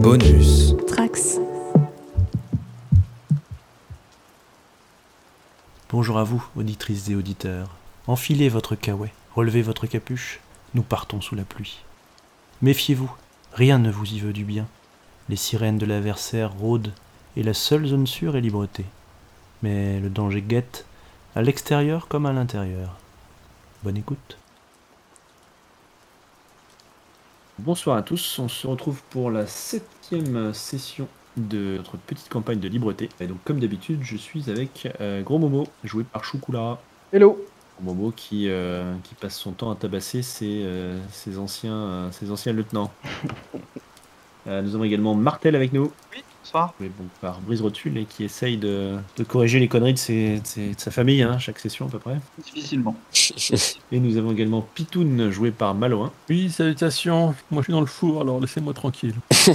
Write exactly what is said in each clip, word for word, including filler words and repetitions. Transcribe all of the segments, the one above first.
Bonus. Trax. Bonjour à vous, auditrices et auditeurs. Enfilez votre caouet, relevez votre capuche, nous partons sous la pluie. Méfiez-vous, rien ne vous y veut du bien. Les sirènes de l'adversaire rôdent, et la seule zone sûre est Libreté. Mais le danger guette, à l'extérieur comme à l'intérieur. Bonne écoute. Bonsoir à tous, on se retrouve pour la septième session de notre petite campagne de Libreté. Et donc comme d'habitude, je suis avec euh, Gros Momo, joué par Choukoula. Hello. Gros Momo qui, euh, qui passe son temps à tabasser ses, euh, ses, anciens, euh, ses anciens lieutenants. Euh, nous avons également Martel avec nous. Oui, bonsoir. Joué bon, par Brise Rotule et qui essaye de, de corriger les conneries de, ses, de, ses- de sa famille, hein, chaque session à peu près. Difficilement. Et nous avons également Pitoun, joué par Malouin. Oui, salutations. Moi, je suis dans le four, alors laissez-moi tranquille.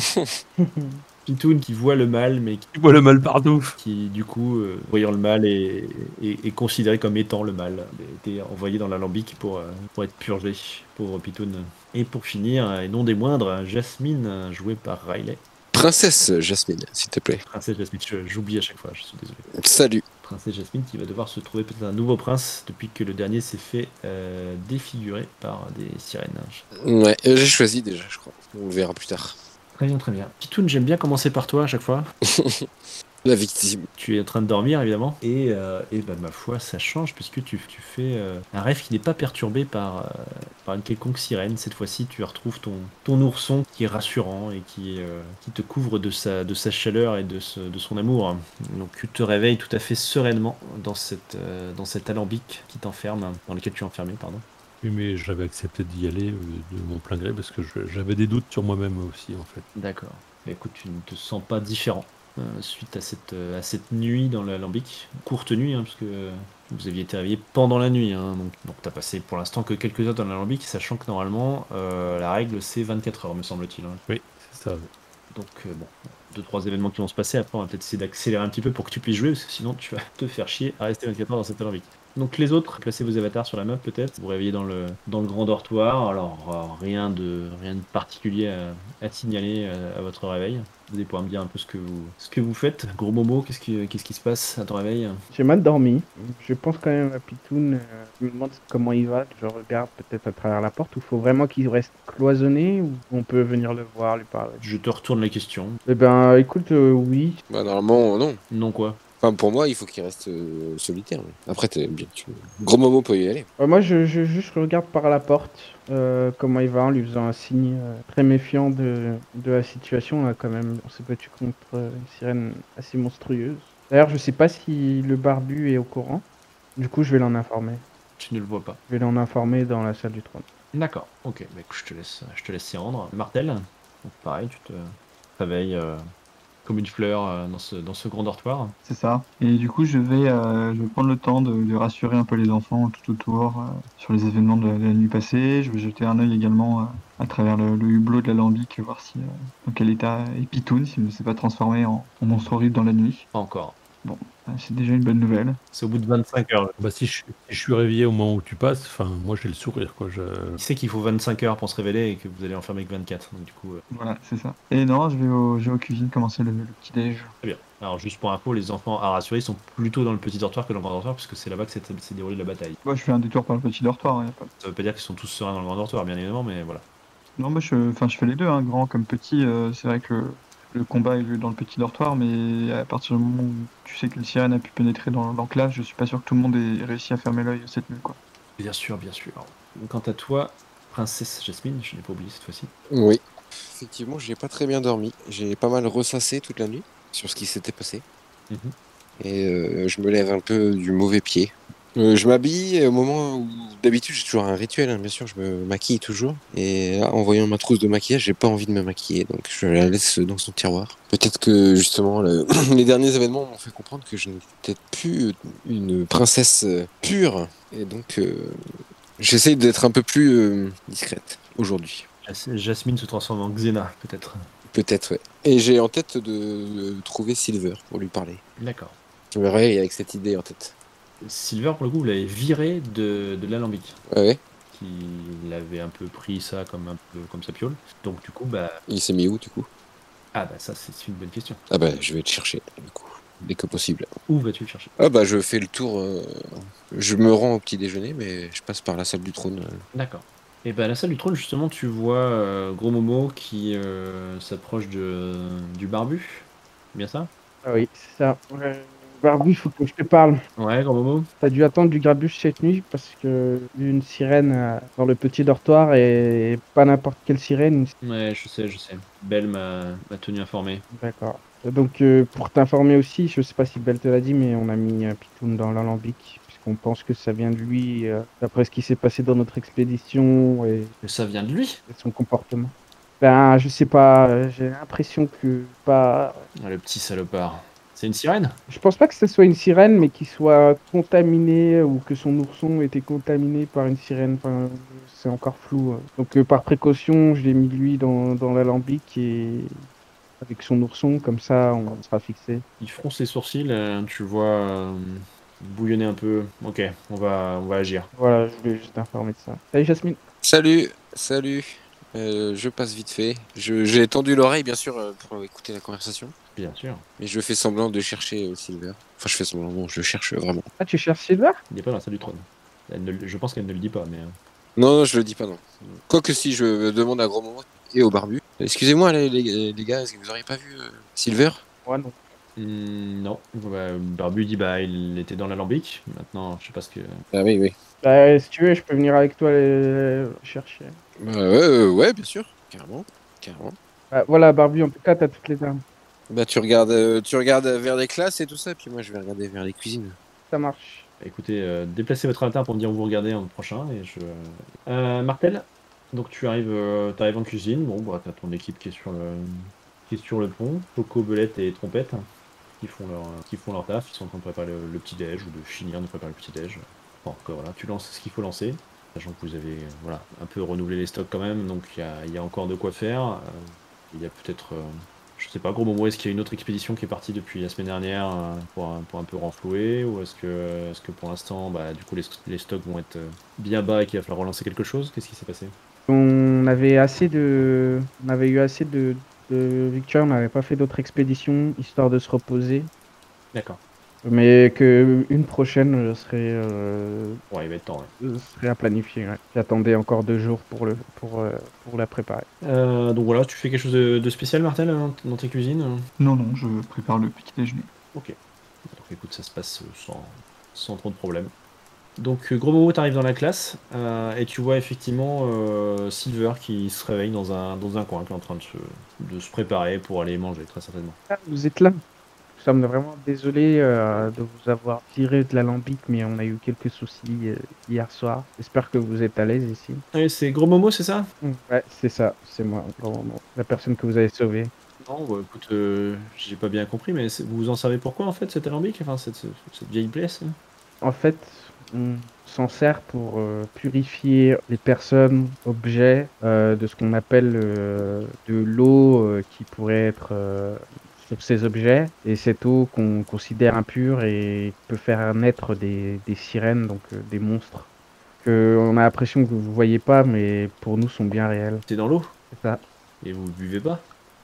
Pitoun qui voit le mal, mais qui Tu vois le mal partout. qui du coup, euh, voyant le mal, est, est- est considéré comme étant le mal. Il a été envoyé dans l'alambic pour, euh, pour être purgé, pauvre Pitoun. Et pour finir, et non des moindres, Jasmine, jouée par Riley. Princesse Jasmine, s'il te plaît. Princesse Jasmine, je- j'oublie à chaque fois, je suis désolé. Salut. Princesse Jasmine qui va devoir se trouver peut-être un nouveau prince depuis que le dernier s'est fait euh, défigurer par des sirènes. Ouais, euh, j'ai choisi déjà, je crois. On le verra plus tard. Très bien, très bien. Pitoun, j'aime bien commencer par toi à chaque fois. La victime. Tu es en train de dormir, évidemment. Et, euh, et bah, ma foi, ça change, puisque tu, tu fais euh, un rêve qui n'est pas perturbé par, euh, par une quelconque sirène. Cette fois-ci, tu retrouves ton, ton ourson qui est rassurant et qui, euh, qui te couvre de sa, de sa chaleur et de, ce, de son amour. Donc tu te réveilles tout à fait sereinement dans, cette, euh, dans cet alambic qui t'enferme, dans lequel tu es enfermé, pardon. Oui, mais j'avais accepté d'y aller euh, de mon plein gré parce que je- j'avais des doutes sur moi-même aussi, en fait. D'accord. Bah, écoute, tu ne te sens pas différent euh, suite à cette, euh, à cette nuit dans l'alambic. Courte nuit, hein, parce que euh, vous aviez été réveillé pendant la nuit. Hein, donc donc tu as passé pour l'instant que quelques heures dans l'alambic, sachant que normalement, euh, la règle c'est vingt-quatre heures, me semble-t-il. Hein. Oui, c'est ça. Donc euh, bon, deux, trois événements qui vont se passer. Après, on va peut-être essayer d'accélérer un petit peu pour que tu puisses jouer, parce que sinon tu vas te faire chier à rester vingt-quatre heures dans cet alambic. Donc les autres, placez vos avatars sur la map peut-être, vous vous réveillez dans le, dans le grand dortoir, alors euh, rien, de, rien de particulier à, à signaler à, à votre réveil. Vous allez pouvoir me dire un peu ce que vous, ce que vous faites. Gros Momo, qu'est-ce qui, qu'est-ce qui se passe à ton réveil? J'ai mal dormi. Je pense quand même à Pitoun. euh, Je me demande comment il va. Je regarde peut-être à travers la porte. Ou faut vraiment qu'il reste cloisonné ou on peut venir le voir, lui parler. Je te retourne la question. Eh ben, écoute, euh, oui. Bah, normalement, non. Non quoi? Enfin, pour moi, il faut qu'il reste euh, solitaire. oui. Après, t'es bien. Tu... Gros Momo peut y aller. Euh, moi, je, je juste regarde par la porte euh, comment il va en lui faisant un signe euh, très méfiant de, de la situation. Là, quand même, on s'est battu contre euh, une sirène assez monstrueuse. D'ailleurs, je sais pas si le barbu est au courant. Du coup, je vais l'en informer. Tu ne le vois pas. Je vais l'en informer dans la salle du trône. D'accord, ok, bah, écoute, je te laisse, je te laisse s'y rendre. Martel, donc pareil, tu te réveilles euh, comme une fleur euh, dans, ce, dans ce grand dortoir. C'est ça. Et du coup, je vais, euh, je vais prendre le temps de, de rassurer un peu les enfants tout autour euh, sur les événements de la, de la nuit passée. Je vais jeter un œil également euh, à travers le, le hublot de l'alambic, voir si, euh, dans quel état est Pitoun, s'il ne s'est pas transformé en, en monstre horrible dans la nuit. Pas encore. Bon, euh, c'est déjà une bonne nouvelle. C'est au bout de vingt-cinq heures. Bah, si je, si je suis réveillé au moment où tu passes, enfin, moi, j'ai le sourire, quoi. Je... Il sait qu'il faut vingt-cinq heures pour se révéler et que vous allez enfermer avec vingt-quatre. Donc du coup, euh, Voilà, c'est ça. Et non, je vais, au, je vais aux cuisines commencer le, le petit-déj. très bien. Alors juste pour info, les enfants à rassurer sont plutôt dans le petit dortoir que dans le grand dortoir, puisque c'est là-bas que s'est s'est déroulée la bataille. Moi, je fais un détour par le petit dortoir. Hein, y a pas... Ça veut pas dire qu'ils sont tous sereins dans le grand dortoir, bien évidemment, mais voilà. Non, moi, je, enfin, je fais les deux, hein, grand comme petit. euh, c'est vrai que le, le combat a eu lieu dans le petit dortoir, mais à partir du moment où tu sais que le sirène a pu pénétrer dans l'enclave, je suis pas sûr que tout le monde ait réussi à fermer l'œil cette nuit, quoi. Bien sûr, bien sûr. Quant à toi, princesse Jasmine, je n'ai pas oublié cette fois-ci. Oui. Effectivement, j'ai pas très bien dormi. J'ai pas mal ressassé toute la nuit sur ce qui s'était passé. Mhm. Et euh, je me lève un peu du mauvais pied. Euh, je m'habille au moment où d'habitude j'ai toujours un rituel, hein, bien sûr, je me maquille toujours. Et là, en voyant ma trousse de maquillage, j'ai pas envie de me maquiller, donc je la laisse dans son tiroir. Peut-être que justement le- les derniers événements m'ont fait comprendre que je n'étais peut-être plus une princesse euh, pure, et donc euh, j'essaye d'être un peu plus euh, discrète aujourd'hui. Jas- Jasmine se transforme en Xena, peut-être. Peut-être, ouais. Et j'ai en tête de, de trouver Silver pour lui parler. D'accord. Je me réveille avec cette idée en tête. Silver, pour le coup, vous l'avez viré de, de l'alambic. Ouais, ouais. Il avait un peu pris ça comme un peu comme sa piole. Donc du coup, bah, Il s'est mis où du coup? Ah bah ça c'est une bonne question. Ah bah, je vais te chercher, du coup, dès que possible. Où vas-tu le chercher? Ah bah, je fais le tour. euh, Je me rends au petit déjeuner, mais je passe par la salle du trône. euh. D'accord. Et ben à la salle du trône justement tu vois euh, Gros Momo qui euh, s'approche de du barbu. Bien ça? Ah oui, c'est ça. Ouais. Barbu, il faut que je te parle. Ouais, Gros Momo. T'as dû attendre du grabuge cette nuit parce que une sirène euh, dans le petit dortoir et pas n'importe quelle sirène. Ouais, je sais, je sais. Belle m'a m'a tenu informé. D'accord. Donc euh, pour t'informer aussi, je sais pas si Belle te l'a dit, mais on a mis euh, Pitoun dans l'alambic puisqu'on pense que ça vient de lui, euh, d'après ce qui s'est passé dans notre expédition et, Que ça vient de lui? et son comportement. Ben je sais pas, euh, j'ai l'impression que pas. Ah, le petit salopard. C'est une sirène? Je pense pas que ce soit une sirène, mais qu'il soit contaminé ou que son ourson ait été contaminé par une sirène. Enfin, c'est encore flou. euh. Donc, euh, par précaution, je l'ai mis lui dans, dans l'alambic et avec son ourson, comme ça, on sera fixé. Il fronce les sourcils, euh, tu le vois euh, bouillonner un peu. Ok, on va, on va agir. Voilà, je voulais juste t'informer de ça. Salut Jasmine. Salut, salut. Euh, je passe vite fait. Je- J'ai tendu l'oreille, bien sûr, euh, pour écouter la conversation. Bien sûr. Mais je fais semblant de chercher euh, Silver. Enfin, je fais semblant, non, je le cherche vraiment. Ah, tu cherches Silver? Il n'est pas dans la salle du trône. Elle ne le- je pense qu'elle ne le dit pas, mais. euh, Non, non, je le dis pas, non. Quoique si je demande à gros moment et au barbu. Excusez-moi, les, les- les gars, est-ce que vous auriez pas vu euh, Silver? Ouais, non. Hmm, non. Bah, Barbu dit bah il était dans l'alambic. Maintenant, je sais pas ce que. Ah oui, oui. Bah, si tu veux, je peux venir avec toi les... les chercher. Bah, ouais, euh, ouais, bien sûr, carrément, carrément. Bah, voilà, Barbu, en tout cas, t'as toutes les armes. Bah, tu regardes, euh, tu regardes vers les classes et tout ça, puis moi, je vais regarder vers les cuisines. Ça marche. Écoutez, euh, déplacez votre avatar pour me dire où vous regardez en prochain et je. Euh, Martel. Donc tu arrives, euh, t'arrives en cuisine. Bon, bah t'as ton équipe qui est sur le, qui est sur le pont. Coco, Belette et Trompette qui font leur, qui font leur taf. Ils sont en train de préparer le, le petit déj ou de finir de préparer le petit déj. Bon, encore voilà, tu lances ce qu'il faut lancer. Sachant que vous avez euh, voilà, un peu renouvelé les stocks quand même, donc il y a, il y a encore de quoi faire. Euh, il y a peut-être, euh, je sais pas, gros Momo, est-ce qu'il y a une autre expédition qui est partie depuis la semaine dernière euh, pour, un- pour un peu renflouer, ou est-ce que, est-ce que pour l'instant, bah, du coup, les, les stocks vont être euh, bien bas et qu'il va falloir relancer quelque chose? Qu'est-ce qui s'est passé? On avait assez de, on avait eu assez de, de victoires, on n'avait pas fait d'autres expéditions, histoire de se reposer. D'accord. Mais que une prochaine euh, serait, euh, Ouais, il va être temps, ouais. euh, serait à planifier. Ouais. J'attendais encore deux jours pour, le, pour, euh, pour la préparer. Euh, donc voilà, tu fais quelque chose de, de spécial, Martel, hein, dans tes cuisines? Non, non, je prépare le petit déjeuner. Ok. Donc écoute, ça se passe euh, sans, sans trop de problèmes. Donc euh, gros Momo, t'arrives dans la classe euh, et tu vois effectivement euh, Silver qui se réveille dans un, dans un coin, qui est en train de se, de se préparer pour aller manger, très certainement. Ah, vous êtes là. Nous sommes vraiment désolés euh, de vous avoir tiré de l'alambic, mais on a eu quelques soucis euh, hier soir. J'espère que vous êtes à l'aise ici. Allez, c'est gros Momo, c'est ça? Mm. Ouais, c'est ça, c'est moi, vraiment, la personne que vous avez sauvée. Non, bah, écoute, euh, j'ai pas bien compris, mais c'est- vous en savez pourquoi en fait cet alambic, enfin cette, cette, cette vieille pièce? En fait, on s'en sert pour euh, purifier les personnes, objets, euh, de ce qu'on appelle euh, de l'eau euh, qui pourrait être euh, sur ces objets. Et cette eau qu'on considère impure et peut faire naître des, des sirènes, donc euh, des monstres, que on a l'impression que vous voyez pas, mais pour nous sont bien réels. C'est dans l'eau C'est ça. et vous buvez pas?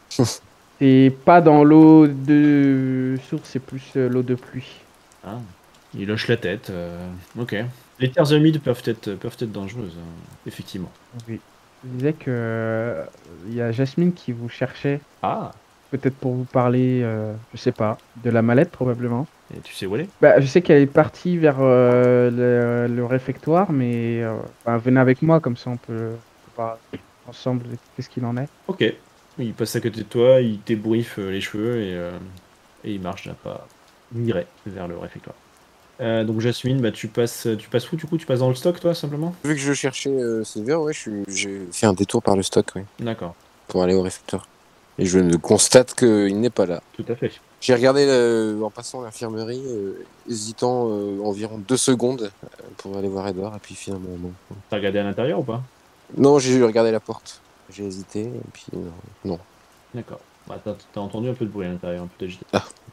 C'est pas dans l'eau de source, c'est plus euh, l'eau de pluie. Ah, il hoche la tête. euh, Ok. Les terres humides peuvent être, peuvent être dangereuses, hein, effectivement. Oui. Je disais que euh, il y a Jasmine qui vous cherchait. Ah, Peut-être pour vous parler, euh, je sais pas, de la mallette probablement. et tu sais où elle est? Bah, je sais qu'elle est partie vers euh, le, le réfectoire, mais euh, bah, venez avec moi, comme ça on peut voir ensemble qu'est-ce qu'il en est. Ok. Il passe à côté de toi, il t'ébouriffe euh, les cheveux et, euh, et il marche d'un pas migré vers le réfectoire. Euh, donc Jasmine, bah, tu passes, tu passes où du coup? Tu passes dans le stock toi simplement? Vu que je cherchais euh, Silver, ouais, je suis- j'ai fait un détour par le stock, ouais, D'accord, pour aller au réfecteur. Et je ne constate qu'il n'est pas là. tout à fait. J'ai regardé euh, en passant l'infirmerie, euh, hésitant euh, environ deux secondes euh, pour aller voir Edouard, et puis finalement non. T'as regardé à l'intérieur ou pas? Non, j'ai regardé la porte. J'ai hésité, et puis non. non. D'accord. Bah, t'as, t'as entendu un peu de bruit à l'intérieur, un peu d'agité.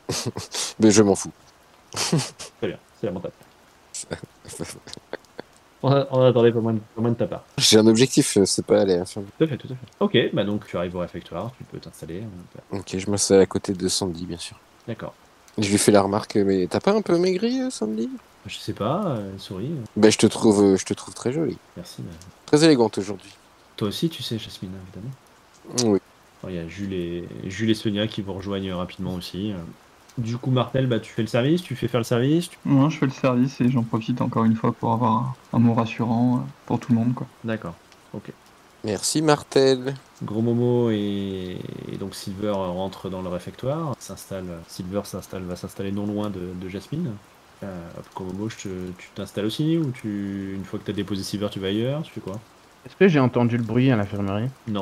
Mais je m'en fous. Très bien, c'est lamentable. On, a- on attendait pas moins, de, pas moins de ta part. J'ai un objectif, euh, c'est pas aller à l'infirmerie. Tout à fait, tout à fait. Ok, bah donc tu arrives au réfectoire, tu peux t'installer. euh, Ok, je m'installe à côté de Sandy, bien sûr. D'accord. Je lui fais la remarque, mais t'as pas un peu maigri, euh, Sandy? Je sais pas, euh, souris. euh, Ben, je te trouve, euh, je te trouve très jolie. Merci. mais- Très élégante aujourd'hui. Toi aussi, tu sais, Jasmine, évidemment. Oui. Alors, il y a Jules et, Jules et Sonia qui vous rejoignent rapidement aussi. euh. Du coup, Martel, bah, tu fais le service, tu fais faire le service. tu- Moi, je fais le service et j'en profite encore une fois pour avoir un, un mot rassurant euh, pour tout le monde, quoi. D'accord. Ok. Merci, Martel. Gros Momo et, et donc Silver rentrent dans le réfectoire. S'installe. Silver s'installe, va s'installer non loin de, de Jasmine. Euh, hop, Gros Momo, je te- tu t'installes aussi ou tu, une fois que tu as déposé Silver, tu vas ailleurs? Tu fais quoi? Est-ce que j'ai entendu le bruit à l'infirmerie? Non.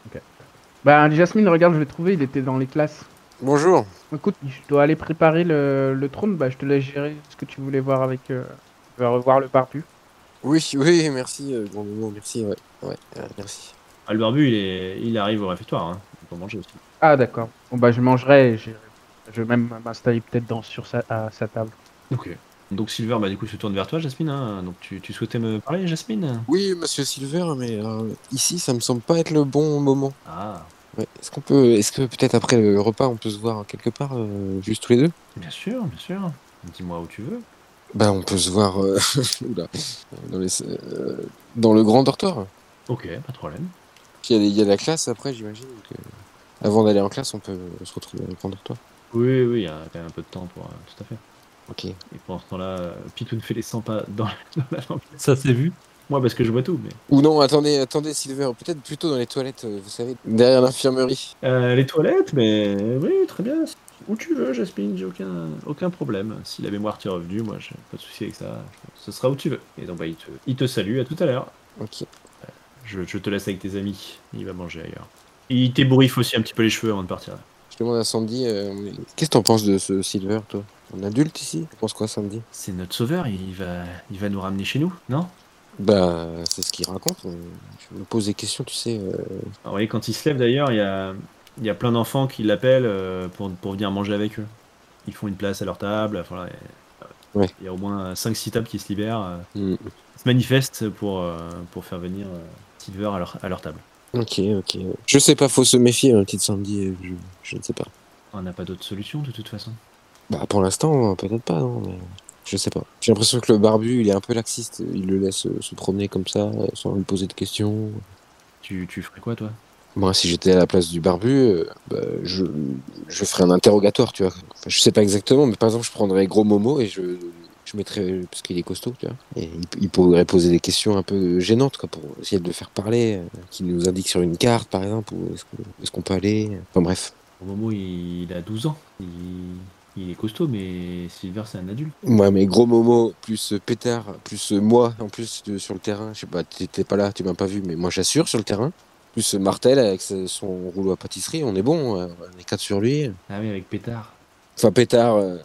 Bah, Jasmine, regarde, je l'ai trouvé, il était dans les classes. Bonjour. Écoute, je dois aller préparer le, le trône, bah je te laisse gérer ce que tu voulais voir avec... Euh... Je vais revoir le barbu. Oui, oui, merci, euh, grand moment, merci, ouais. Ouais, euh, merci. Ah, le barbu, il, est, il arrive au réfectoire. Hein. Il peut manger aussi. Ah d'accord. Bon bah je mangerai et j'irai- je vais même m'installer peut-être dans sur sa, à sa table. Ok. Donc Silver, bah, du coup, se tourne vers toi, Jasmine. Hein. Donc tu, tu souhaitais me parler, Jasmine? Oui, monsieur Silver, mais euh, ici, ça me semble pas être le bon moment. Ah, Ouais. Est-ce qu'on peut, est-ce que peut-être après le repas, on peut se voir quelque part, euh, juste tous les deux? bien sûr, bien sûr. Dis-moi où tu veux. Bah, on peut se voir euh, oula, dans, les, euh, dans le grand dortoir. Ok, pas de problème. Puis il y, a- il y a la classe après, j'imagine. donc, euh, avant d'aller en classe, on peut se retrouver dans le grand dortoir. Oui, oui, il y a quand même un peu de temps pour... euh, tout à fait. Ok. Et pendant ce temps-là, euh, Pitoun fait les cent pas dans, dans la lampe. Ça s'est vu. Moi, parce que je vois tout, mais... Ou non, attendez, attendez, Silver, peut-être plutôt dans les toilettes, euh, vous savez, derrière l'infirmerie. Euh, les toilettes, mais... Oui, très bien. Où tu veux, Jasmine, j'ai aucun, aucun problème. Si la mémoire t'est revenue, moi, j'ai pas de souci avec ça. Ce sera où tu veux. Et donc, bah, il te, il te salue. À tout à l'heure. Ok. Je, je te laisse avec tes amis. Il va manger ailleurs. Il t'ébouriffe aussi un petit peu les cheveux avant de partir. Je demande à Sandy, euh, qu'est-ce que t'en penses de ce Silver, toi? Un adulte ici? Tu penses quoi, Sandy? C'est notre sauveur, il va, il va nous ramener chez nous, non? Bah, c'est ce qu'il raconte. mais Je me pose des questions, tu sais. euh, Alors, vous voyez, quand il se lève d'ailleurs, il y a, il y a plein d'enfants qui l'appellent euh, pour, pour venir manger avec eux. Ils font une place à leur table. Enfin, là, il y a- Ouais. il y a au moins cinq six tables qui se libèrent. euh, hmm. Ils se manifestent pour, euh, pour faire venir euh, Silver à leur, à leur table. Ok, ok. Je sais pas, faut se méfier, ma petite Sandy. euh, Je, je ne sais pas. On n'a pas d'autre solution de toute façon. Bah, pour l'instant, peut-être pas, non, mais je sais pas. J'ai l'impression que le barbu, il est un peu laxiste. Il le laisse euh, se promener comme ça, euh, sans lui poser de questions. Tu, tu ferais quoi, toi? Moi, si j'étais à la place du barbu, euh, bah, je, je ferais un interrogatoire, tu vois. Enfin, je sais pas exactement, mais par exemple, je prendrais Gros Momo et je, je mettrais, parce qu'il est costaud, tu vois. Et il, il pourrait poser des questions un peu gênantes, quoi, pour essayer de le faire parler, euh, qu'il nous indique sur une carte, par exemple, où est-ce qu'on est-ce qu'on peut aller. Enfin, bref. Au moment où il, il a douze ans, il, il est costaud, mais Silver, c'est un adulte. Ouais, mais Gros Momo, plus euh, Pétard, plus euh, moi, en plus, de- sur le terrain. Je sais pas, t'étais pas là, tu m'as pas vu, mais moi, j'assure sur le terrain. Plus euh, Martel avec sa- son rouleau à pâtisserie, on est bon, euh, on est quatre sur lui. Ah oui, avec Pétard. Enfin, Pétard, euh,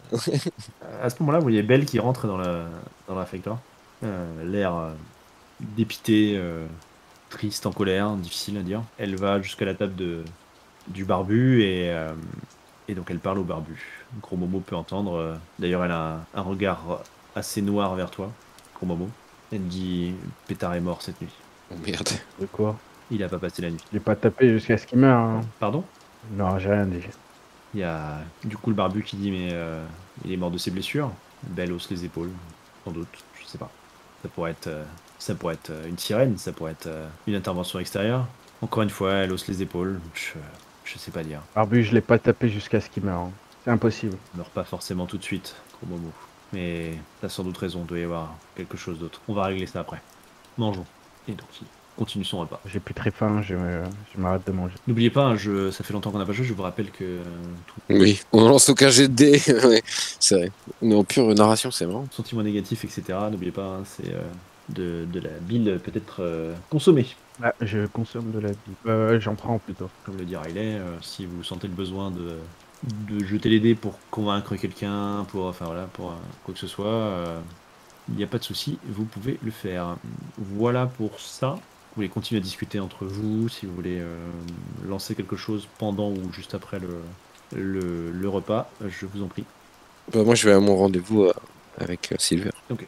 À ce moment-là, vous voyez Belle qui rentre dans la dans la réfectoire. Euh, l'air euh, dépité, euh, triste, en colère, difficile à dire. Elle va jusqu'à la table de, du barbu et, euh, et donc elle parle au barbu. Gros Momo peut entendre. euh, D'ailleurs, elle a un, un regard assez noir vers toi, Gros Momo. Elle dit Pétard est mort cette nuit. oh, merde. De quoi? Il a pas passé la nuit. Je l'ai pas tapé jusqu'à ce qu'il meure. Hein. Pardon? Non, j'ai rien dit. Il y a du coup le barbu qui dit mais euh, il est mort de ses blessures. Belle hausse les épaules, sans doute, je sais pas. Ça pourrait être, euh, ça pourrait être euh, une sirène, ça pourrait être euh, une intervention extérieure. Encore une fois, elle hausse les épaules. Je, je sais pas dire. Barbu, je l'ai pas tapé jusqu'à ce qu'il meure. Hein. C'est impossible. Elle meurt pas forcément tout de suite, gros Momo. Mais t'as sans doute raison, il doit y avoir quelque chose d'autre. On va régler ça après. Mangeons. Et donc il continue son repas. J'ai plus très faim, je, me- je m'arrête de manger. N'oubliez pas, un jeu, ça fait longtemps qu'on n'a pas joué, je vous rappelle que euh, tout Oui, on lance aucun jet de dés. Ouais, c'est vrai. On est en pure narration, c'est marrant. sentiment négatif, et cetera. N'oubliez pas, hein, c'est euh, de, de la bile peut-être euh, consommée. Ah, je consomme de la vie. Euh, j'en prends plutôt. Comme le dit Riley, euh, si vous sentez le besoin de, de jeter les dés pour convaincre quelqu'un, pour, enfin, voilà, pour euh, quoi que ce soit, euh, il n'y a pas de souci, vous pouvez le faire. Voilà pour ça. Vous voulez continuer à discuter entre vous, si vous voulez euh, lancer quelque chose pendant ou juste après le, le, le repas, je vous en prie. Bah, moi, je vais à mon rendez-vous euh, avec euh, Silver.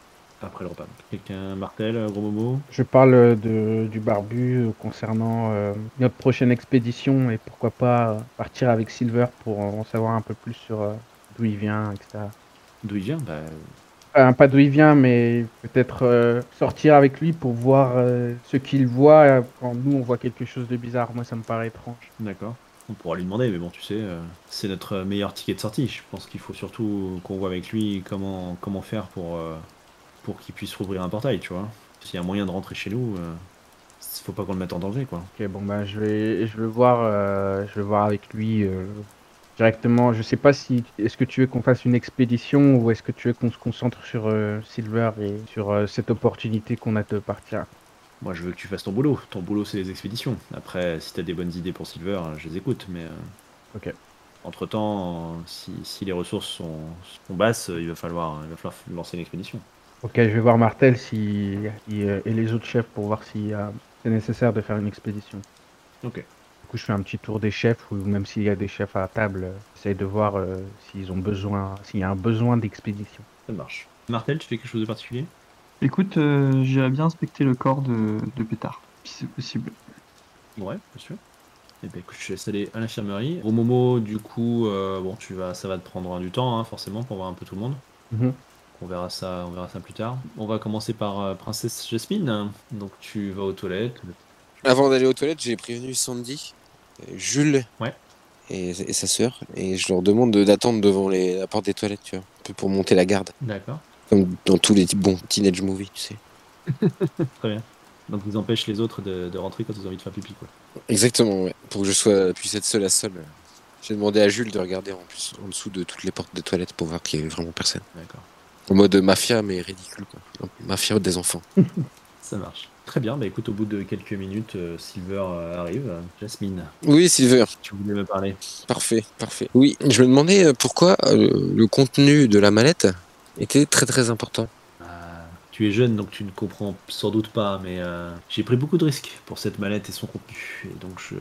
après le repas. Quelqu'un, Martel, euh, gros momo? Je parle de, du barbu euh, concernant euh, notre prochaine expédition et pourquoi pas euh, partir avec Silver pour en savoir un peu plus sur euh, d'où il vient, et cetera. D'où il vient? Bah, Enfin, pas d'où il vient, mais peut-être euh, sortir avec lui pour voir euh, ce qu'il voit euh, quand nous on voit quelque chose de bizarre. Moi, ça me paraît étrange. d'accord. On pourra lui demander, mais bon, tu sais, euh, c'est notre meilleur ticket de sortie. Je pense qu'il faut surtout qu'on voit avec lui comment, comment faire pour, euh, pour qu'il puisse rouvrir un portail, tu vois. S'il y a un moyen de rentrer chez nous, euh, faut pas qu'on le mette en danger, quoi. Ok, bon bah je vais, je vais voir, euh, je vais voir avec lui euh, directement. Je sais pas si, est-ce que tu veux qu'on fasse une expédition ou est-ce que tu veux qu'on se concentre sur euh, Silver et sur euh, cette opportunité qu'on a de partir. Moi, je veux que tu fasses ton boulot. Ton boulot, c'est les expéditions. Après, si t'as des bonnes idées pour Silver, euh, je les écoute, mais... euh, Ok. Entre-temps, euh, si, si les ressources sont, sont basses, euh, il va falloir, il va falloir lancer une expédition. Ok, je vais voir Martel si, si, euh, et les autres chefs pour voir si euh, c'est nécessaire de faire une expédition. Ok. Du coup, je fais un petit tour des chefs ou même s'il y a des chefs à la table, euh, j'essaye de voir euh, s'ils ont besoin, s'il y a un besoin d'expédition. Ça marche. Martel, tu fais quelque chose de particulier? Écoute, euh, j'irais bien inspecter le corps de, de Pétard, si c'est possible. Ouais, bien sûr. Et ben écoute, je te laisse aller à l'infirmerie. Au Momo, du coup, euh, bon, tu vas, ça va te prendre du temps, hein, forcément, pour voir un peu tout le monde. Mhm. On verra ça, on verra ça plus tard. On va commencer par euh, Princesse Jasmine. Donc tu vas aux toilettes. Avant d'aller aux toilettes, j'ai prévenu Sandy, euh, Jules Ouais. et, et sa sœur, et je leur demande de- d'attendre devant les, la porte des toilettes, tu vois, un peu pour monter la garde, D'accord. comme dans tous les bons teenage movies, tu sais. Très bien. Donc ils empêchent les autres de, de rentrer quand ils ont envie de faire pipi, quoi. Exactement, ouais. Pour que je sois, puisse être seul à seul. euh, J'ai demandé à Jules de regarder en plus en dessous de toutes les portes des toilettes pour voir qu'il y avait vraiment personne. D'accord. En mode mafia, mais ridicule, quoi. Mafia des enfants. Ça marche. Très bien. Bah écoute, au bout de quelques minutes, euh, Silver euh, arrive. Jasmine, Oui, Silver, tu voulais me parler? parfait, parfait. Oui, je me demandais euh, pourquoi euh, le contenu de la mallette était très très important. Ah, tu es jeune, donc tu ne comprends sans doute pas, mais euh, j'ai pris beaucoup de risques pour cette mallette et son contenu. Et donc, je...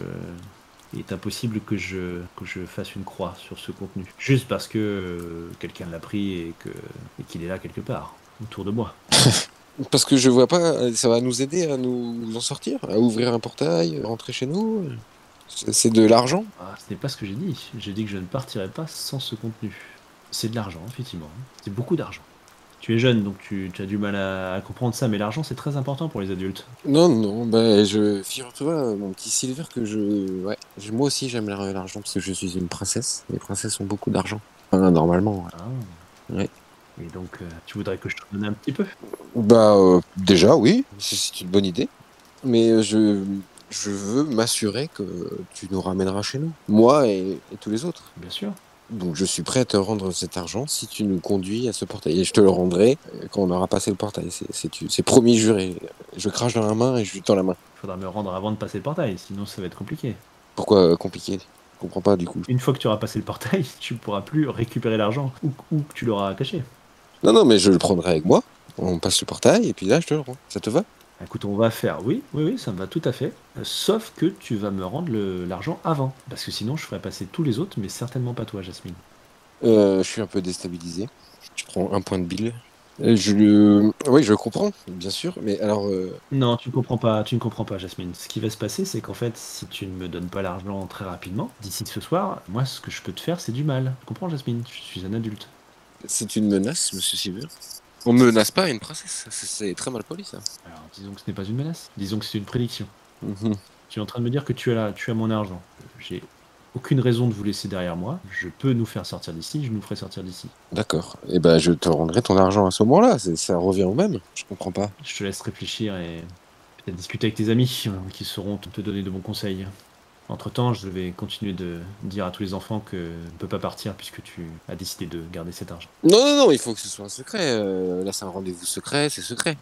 il est impossible que je, que je fasse une croix sur ce contenu. Juste parce que euh, quelqu'un l'a pris et que et qu'il est là quelque part, autour de moi. Parce que je vois pas, euh, ça va nous aider à nous en sortir, à ouvrir un portail, rentrer chez nous. C'est c'est de l'argent. Ah, ce n'est pas ce que j'ai dit. J'ai dit que je ne partirais pas sans ce contenu. C'est de l'argent, effectivement. C'est beaucoup d'argent. Tu es jeune, donc tu, tu as du mal à, à comprendre ça, mais l'argent, c'est très important pour les adultes. Non, non, bah je figure-toi, mon petit Silver, que je, ouais, je- moi aussi j'aime l'ar- l'argent parce que je suis une princesse. Les princesses ont beaucoup d'argent. Enfin, normalement. Ah. Ouais. Et donc, euh, tu voudrais que je te donne un petit peu? Bah euh, déjà oui, c'est c'est une bonne idée. Mais euh, je, je veux m'assurer que tu nous ramèneras chez nous, moi et, et tous les autres. Bien sûr. Donc je suis prêt à te rendre cet argent si tu nous conduis à ce portail. Et je te le rendrai euh, quand on aura passé le portail. C'est- C'est c'est promis, juré. Je crache dans la main et je lui tends la main. Il faudra me rendre avant de passer le portail, sinon ça va être compliqué. Pourquoi euh, compliqué? Je comprends pas du coup. Une fois que tu auras passé le portail, tu ne pourras plus récupérer l'argent où, où que tu l'auras caché. Non, non, mais je le prendrai avec moi. On passe le portail et puis là je te le rends. Ça te va? Écoute, on va faire, oui, oui, oui, ça me va tout à fait. Euh, sauf que tu vas me rendre le- l'argent avant. Parce que sinon, je ferai passer tous les autres, mais certainement pas toi, Jasmine. Euh, je suis un peu déstabilisé. Je prends un point de bille. Euh, Je le... Oui, je comprends, bien sûr. Mais alors, euh, Non, tu ne comprends pas, tu ne comprends pas, Jasmine. Ce qui va se passer, c'est qu'en fait, si tu ne me donnes pas l'argent très rapidement, d'ici ce soir, moi, ce que je peux te faire, c'est du mal. Tu comprends, Jasmine? Je suis un adulte. c'est une menace, monsieur Silver. On menace pas une princesse. C'est c'est très mal poli, ça. Alors, disons que ce n'est pas une menace. Disons que c'est une prédiction. Mhm. Tu es en train de me dire que tu as, la- tu as mon argent. J'ai aucune raison de vous laisser derrière moi. Je peux nous faire sortir d'ici, je nous ferai sortir d'ici. D'accord. Et ben, je te rendrai ton argent à ce moment-là. C'est- Ça revient au même. Je comprends pas. Je te laisse réfléchir et peut-être discuter avec tes amis euh, qui sauront te donner de bons conseils. Entre-temps, je vais continuer de dire à tous les enfants que ne peut pas partir puisque tu as décidé de garder cet argent. Non, non, non, il faut que ce soit un secret. Euh, là, c'est un rendez-vous secret, c'est secret.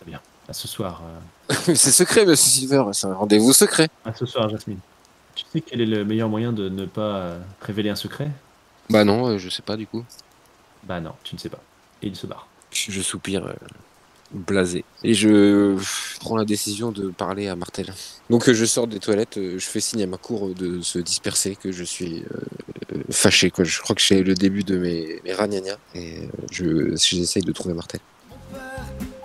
À ce soir. euh, c'est secret, monsieur Silver. C'est un rendez-vous secret. À ce soir, Jasmine. Tu sais quel est le meilleur moyen de ne pas euh, révéler un secret? Bah non, euh, je sais pas du coup. Bah non, tu ne sais pas. Et il se barre. Je, je soupire, euh, blasé. Et je prends la décision de parler à Martel. Donc euh, je sors des toilettes, euh, je fais signe à ma cour de se disperser, que je suis euh, euh, fâché. Quoi. Je crois que c'est le début de mes, mes ragnagnas. Et euh, je, j'essaye de trouver Martel. Mon père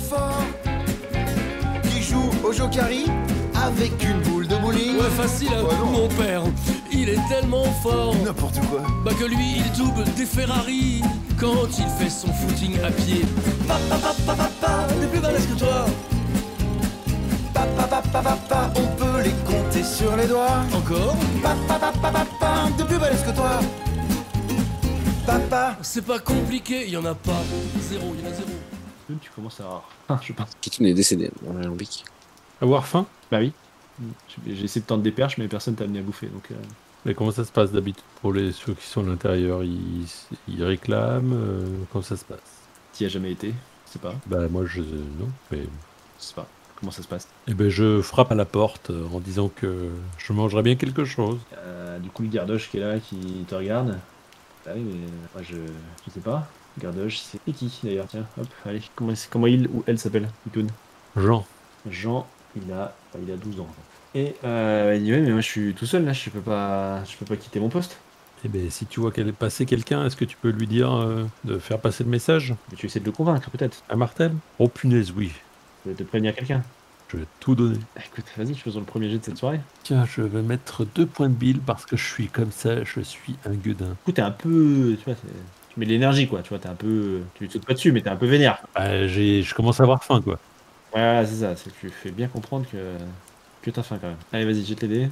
fort, qui joue au jokari avec une boule de bowling. Ouais, facile, hein. Ouais, non. Mon père, il est tellement fort. N'importe quoi. Bah que lui, il double des Ferrari quand il fait son footing à pied. Papa, papa, papa, t'es plus balèze que toi. Papa, papa, papa, on peut les compter sur les doigts. Encore? Papa, papa, papa, de plus balèze que toi. Papa. C'est pas compliqué, il y en a pas. Zéro, il y en a zéro. Tu commences à... Ah, je pense. Kitune est décédé dans l'alambic. Avoir faim? Bah oui. J'ai essayé de tendre des perches, mais personne t'a amené à bouffer, donc... Euh... Mais comment ça se passe d'habitude pour les ceux qui sont à l'intérieur? Ils, ils réclament euh, Comment ça se passe? T'y as jamais été? Je sais pas. Bah moi je... non, mais... Je sais pas. Comment ça se passe? Eh ben je frappe à la porte euh, en disant que je mangerais bien quelque chose. euh, Du coup, le gardoche qui est là, qui te regarde... Bah oui, mais euh, moi je... Je sais pas. Gardoche, c'est c'est qui d'ailleurs? Tiens, hop, allez. Comment, comment il ou elle s'appelle? Itoun. Jean. Jean, il a... Enfin, il a douze ans. Et euh, il dit ouais, mais moi je suis tout seul là, je peux pas, je peux pas quitter mon poste. Eh ben si tu vois qu'elle est passer quelqu'un, est-ce que tu peux lui dire euh, de faire passer le message Mais tu essaies de le convaincre peut-être. à Martel? Oh punaise, oui. De te prévenir quelqu'un. Je vais tout donner. Écoute, vas-y, faisons le premier jet de cette soirée. Tiens, je vais mettre deux points de bile parce que je suis comme ça, je suis un gueudin. Du coup, t'es un peu, tu vois, c'est- tu mets de l'énergie quoi, tu vois, t'es un peu, tu te sautes pas dessus, mais t'es un peu vénère. Bah, j'ai, je commence à avoir faim, quoi. Ouais, ouais, c'est ça, c'est que tu fais bien comprendre que, que t'as faim quand même. Allez, vas-y, jette les dés.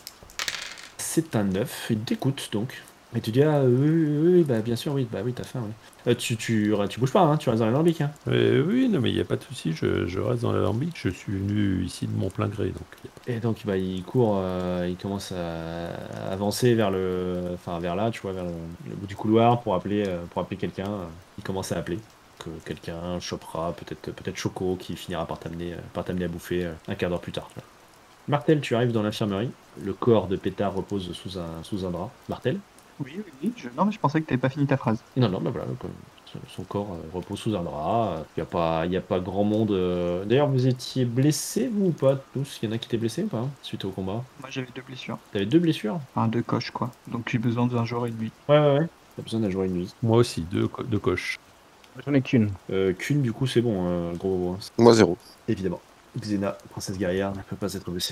C'est un neuf, il t'écoute donc. Et tu dis, ah oui, oui, oui, oui, bah bien sûr, oui, bah oui, t'as faim, oui. Euh, tu, tu, tu bouges pas, hein, tu restes dans l'alambic, hein. Euh, oui, non, mais il n'y a pas de souci, je, je reste dans l'alambic, je suis venu ici de mon plein gré, donc... Et donc bah, il court, euh, il commence à à avancer vers le, enfin vers là, tu vois, vers le, le bout du couloir pour appeler, euh, pour appeler quelqu'un. Il commence à appeler. Que quelqu'un chopera, peut-être, peut-être Choco qui finira par t'amener, euh, par t'amener à bouffer euh, un quart d'heure plus tard. Tu vois. Martel, tu arrives dans l'infirmerie. Le corps de Pétard repose sous un, sous un drap. Martel? Oui, oui, oui. Je... Non, mais je pensais que t'avais pas fini ta phrase. Non, non, bah voilà, donc, euh, son- son corps euh, repose sous un drap. Il n'y a pas, il y a pas grand monde. euh. D'ailleurs, vous étiez blessés, vous ou pas tous? Il y en a qui étaient blessés ou pas hein, suite au combat? Moi, j'avais deux blessures. T'avais deux blessures? Enfin, deux coches, quoi. Donc, j'ai besoin d'un jour et demi. Ouais, ouais, ouais. T'as besoin d'un jour et une nuit. Moi aussi, deux, co- deux coches. J'en ai qu'une. Euh, qu'une, du coup, c'est bon, euh, gros bobo. hein. Moi, zéro. Évidemment. Xena, princesse guerrière, ne peut pas être blessée.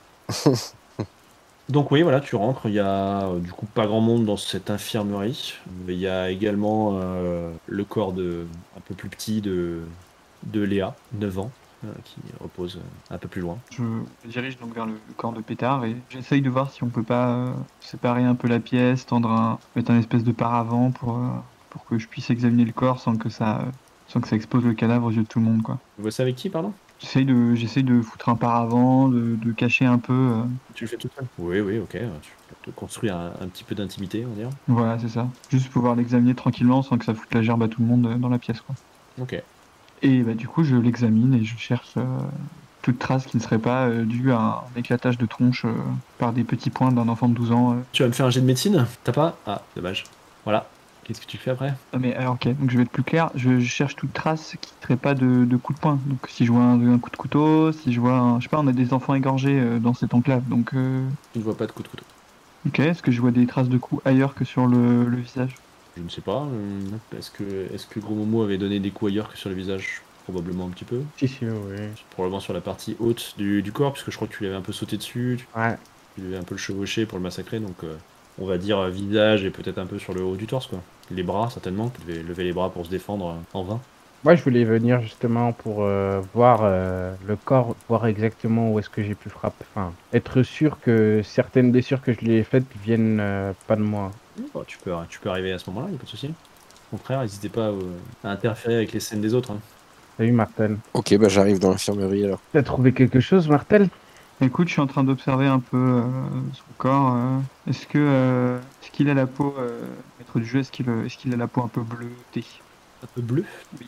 Donc oui, voilà, tu rentres. Il y a euh, du coup pas grand monde dans cette infirmerie. Mais il y a également euh, le corps de un peu plus petit de, de Léa, neuf ans, euh, qui repose euh, un peu plus loin. Je me dirige donc vers le corps de Pétard et j'essaye de voir si on peut pas euh, séparer un peu la pièce, tendre un, mettre un espèce de paravent pour, euh, pour que je puisse examiner le corps sans que ça, euh, sans que ça expose le cadavre aux yeux de tout le monde, quoi. Vous bossez avec qui, pardon? J'essaye de, j'essaye de foutre un paravent, de, de cacher un peu. euh, Tu le fais tout seul? Oui, oui, ok. Tu te construis un, un petit peu d'intimité, on dirait. Voilà, c'est ça. Juste pouvoir l'examiner tranquillement sans que ça foute la gerbe à tout le monde euh, dans la pièce, quoi. Ok. Et bah, du coup, je l'examine et je cherche euh, toute trace qui ne serait pas euh, due à un éclatage de tronche euh, par des petits points d'un enfant de douze ans. euh. Tu vas me faire un jet de médecine? T'as pas? Ah, dommage. Voilà. Qu'est-ce que tu fais après? Ah, mais alors, ok, donc je vais être plus clair. Je, je cherche toute trace qui ne serait pas de, de coup de poing. Donc, si je vois un, un coup de couteau, si je vois un. Je sais pas, on a des enfants égorgés euh, dans cette enclave. Donc, euh, Tu ne vois pas de coup de couteau. ok, est-ce que je vois des traces de coups ailleurs que sur le, le visage? Je ne sais pas. euh, Est-ce que, est-ce que Gros Momo avait donné des coups ailleurs que sur le visage? Probablement un petit peu. Si, si, oui. Probablement sur la partie haute du, du corps, puisque je crois que tu l'avais un peu sauté dessus, tu, Ouais. tu l'avais un peu le chevauché pour le massacrer, donc euh, on va dire euh, visage et peut-être un peu sur le haut du torse, quoi. Les bras, certainement, tu devais lever les bras pour se défendre euh, en vain. Moi, je voulais venir justement pour euh, voir euh, le corps, voir exactement où est-ce que j'ai pu frapper. Enfin, être sûr que certaines blessures que je lui ai faites viennent euh, pas de moi. Bon, tu, peux, tu peux arriver à ce moment-là, il a pas de souci. Au contraire, n'hésitez pas euh, à interférer avec les scènes des autres. hein. Salut, Martel. Ok, bah j'arrive dans l'infirmerie alors. T'as trouvé quelque chose, Martel? Écoute, je suis en train d'observer un peu euh, son corps. euh. Est-ce que euh, est-ce qu'il a la peau, euh, maître du jeu, est-ce qu'il est-ce qu'il a la peau un peu bleutée? Un peu bleu.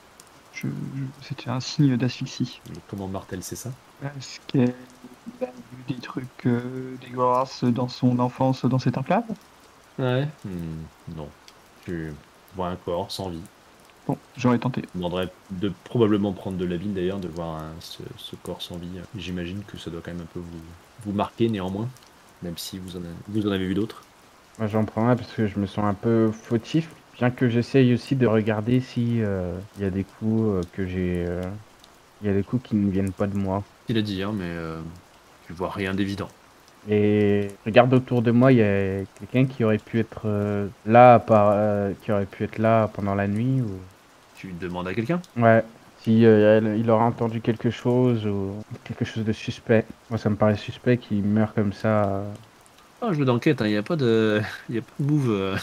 Je, je- C'était un signe d'asphyxie. Mais comment Martel c'est ça? Est-ce qu'elle a vu des trucs euh, dégueulasses dans son enfance dans cette enclave? Ouais. Hmm, non. Tu vois un corps sans vie. Bon, j'aurais tenté. Je demanderais de probablement prendre de l'habile d'ailleurs, de voir un- ce, ce corps sans vie. J'imagine que ça doit quand même un peu vous, vous marquer néanmoins, même si vous en, avez, vous en avez vu d'autres. Moi, j'en prends un parce que je me sens un peu fautif, bien que j'essaye aussi de regarder si euh, il y a des coups euh, que j'ai euh, Il y a des coups qui ne viennent pas de moi. Il a dit, hein, mais euh, tu vois rien d'évident. Et je regarde autour de moi, il y a quelqu'un qui aurait pu être euh, là par, euh, qui aurait pu être là pendant la nuit ou... Tu demandes à quelqu'un? Ouais. Si euh, elle- il aurait entendu quelque chose ou quelque chose de suspect. Moi, ça me paraît suspect qu'il meurt comme ça. euh. Ah, un jeu d'enquête, il n'y a pas de, il y a pas de move. euh.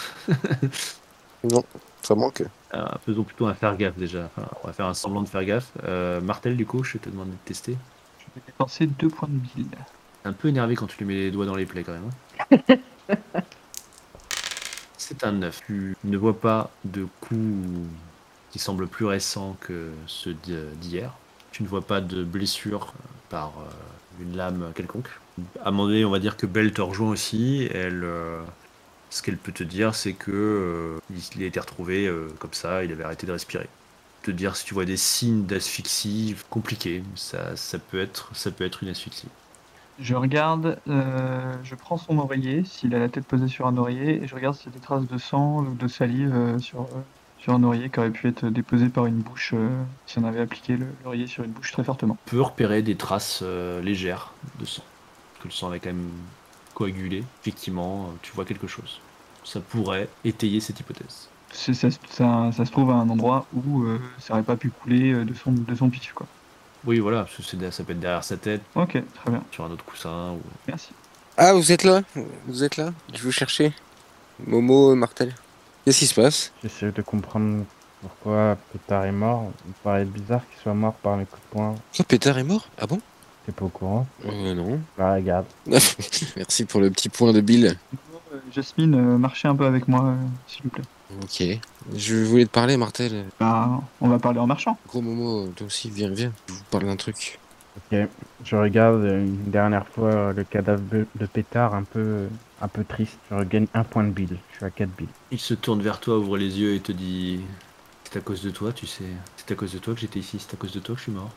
Non, ça manque. Alors, faisons plutôt un faire gaffe déjà. Enfin, on va faire un semblant de faire gaffe. Euh, Martel, du coup, je te demande de tester. Je vais dépenser deux points de bile. Un peu énervé quand tu lui mets les doigts dans les plaies quand même. hein. C'est un neuf. Tu ne vois pas de coups qui semblent plus récents que ceux d'hier. Tu ne vois pas de blessure par euh, une lame quelconque. À un moment donné, on va dire que Belle te rejoint aussi. Elle, euh, ce qu'elle peut te dire, c'est que euh, il a été retrouvé euh, comme ça, il avait arrêté de respirer. Te dire si tu vois des signes d'asphyxie, compliqué, ça, ça peut être, ça peut être une asphyxie. Je regarde, euh, je prends son oreiller, s'il a la tête posée sur un oreiller, et je regarde s'il y a des traces de sang ou de salive euh, sur, euh, sur un oreiller qui aurait pu être déposé par une bouche, euh, si on avait appliqué le- l'oreiller sur une bouche très fortement. Tu peux repérer des traces euh, légères de sang. Parce que le sang avait quand même coagulé. Effectivement, euh, tu vois quelque chose. Ça pourrait étayer cette hypothèse. C'est- Ça, ça, ça se trouve à un endroit où euh, ça aurait pas pu couler euh, de son, de son pif, quoi. Oui, voilà, parce que c'est- ça peut être derrière sa tête, Ok, très bien, sur un autre coussin. Ou... merci. Ah, vous êtes là? Vous êtes là? Je vous chercher. Momo, Martel. Qu'est-ce qui se passe? J'essaie de comprendre pourquoi Pétard est mort. Il me paraît bizarre qu'il soit mort par mes coups de poing. Quoi, Pétard est mort? Ah bon? T'es pas au courant? Euh, non. Bah, regarde. Merci pour le petit point de Bill. Euh, Jasmine, euh, marchez un peu avec moi, euh, s'il vous plaît. Ok. Je voulais te parler, Martel. Bah, on va parler en marchant. Gros Momo, toi aussi, viens, viens. Je vous parle d'un truc. Ok. Je regarde euh, une dernière fois euh, le cadavre de, de Pétard un peu, un peu triste. Je regagne un point de bile. Je suis à quatre billes. Il se tourne vers toi, ouvre les yeux et te dit... C'est à cause de toi, tu sais. C'est à cause de toi que j'étais ici, c'est à cause de toi que je suis mort.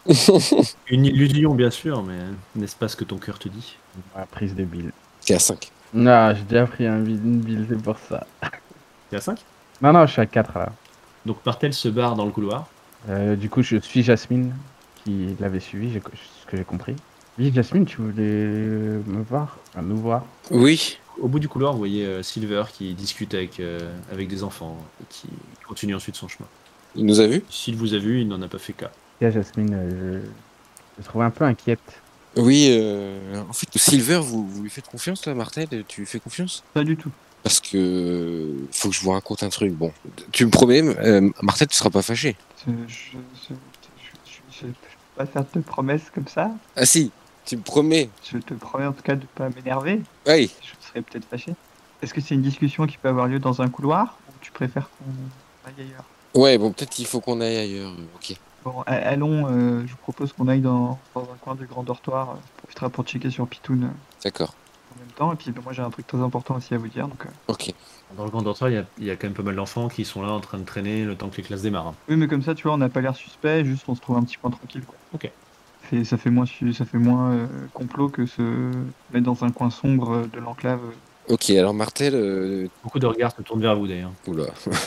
Une illusion, bien sûr, mais n'est-ce pas ce que ton cœur te dit? La prise de bile. T'es à cinq. Non, j'ai déjà pris un bile, une bile, c'est pour ça. T'es à cinq? Non, non, je suis à quatre là. Donc Martel se barre dans le couloir. Euh, du coup, je suis Jasmine, qui l'avait suivi, j'ai- ce que j'ai compris. Oui, Jasmine, tu voulais me voir, enfin, nous voir. Oui. Au bout du couloir, vous voyez euh, Silver qui discute avec, euh, avec des enfants et qui continue ensuite son chemin. Il nous a vus? S'il vous a vu, il n'en a pas fait cas. Tiens, Jasmine, euh, je... je me trouve un peu inquiète. Oui, euh, en fait, Silver, vous, vous lui faites confiance, là, Martel? Tu lui fais confiance? Pas du tout. Parce que... Faut que je vous raconte un truc. Bon, tu me promets, euh, Martel, tu seras pas fâché. Je, je, je, je, je- je peux pas faire de promesses comme ça. Ah si, tu me promets. Je te promets en tout cas de pas m'énerver. Oui. Je serais peut-être fâché. Est-ce que c'est une discussion qui peut avoir lieu dans un couloir ou tu préfères qu'on aille ailleurs? Ouais, bon, peut-être qu'il faut qu'on aille ailleurs. euh, Ok. Bon, a- allons, euh, je vous propose qu'on aille dans, dans un coin du grand dortoir. euh, On profitera pour checker sur Pitoun euh, D'accord. en même temps. Et puis ben, moi j'ai un truc très important aussi à vous dire. Donc, euh, Ok. Dans le grand dortoir, il y a, il y a quand même pas mal d'enfants qui sont là en train de traîner le temps que les classes démarrent. hein. Oui, mais comme ça, tu vois, on n'a pas l'air suspect, juste on se trouve un petit coin tranquille. Quoi. Ok. Et ça fait moins, su- ça fait moins euh, complot que se mettre dans un coin sombre euh, de l'enclave. Ok, alors Martel... euh, Beaucoup de regards se tournent vers vous d'ailleurs. Oula.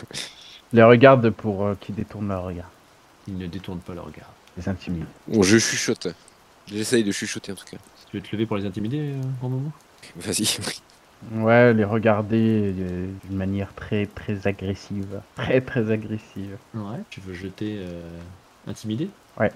Les regarde pour euh, qu'ils détournent leur regard. Ils ne détournent pas leur regard. Les intimide. Bon, je chuchote. J'essaye de chuchoter, en tout cas. Tu veux te lever pour les intimider, euh, grand moment? Vas-y. Ouais, les regarder euh, d'une manière très très agressive. Très très agressive. Ouais. Tu veux jeter euh, intimider?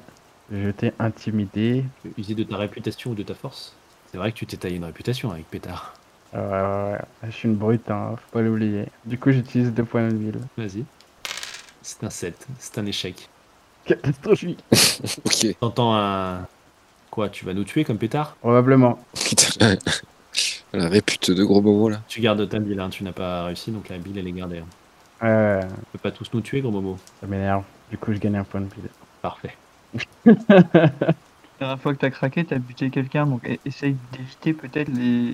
Je t'ai intimidé. Tu veux user de ta réputation ou de ta force? C'est vrai que tu t'es taillé une réputation avec Pétard. Euh, je suis une brute, hein, faut pas l'oublier. Du coup, j'utilise deux points de ville. Vas-y. C'est un sept, c'est un échec. Catastrophique. Ok. T'entends un... Quoi, tu vas nous tuer comme Pétard? Probablement. Putain. La répute de gros Momo, là. Tu gardes ta bille, hein, tu n'as pas réussi, donc la bille elle est gardée. hein. Euh, Tu peux pas tous nous tuer, gros Momo. ça m'énerve. Du coup, je gagne un point de ville. Parfait. La dernière fois que t'as craqué, t'as buté quelqu'un, donc e- essaye d'éviter peut-être les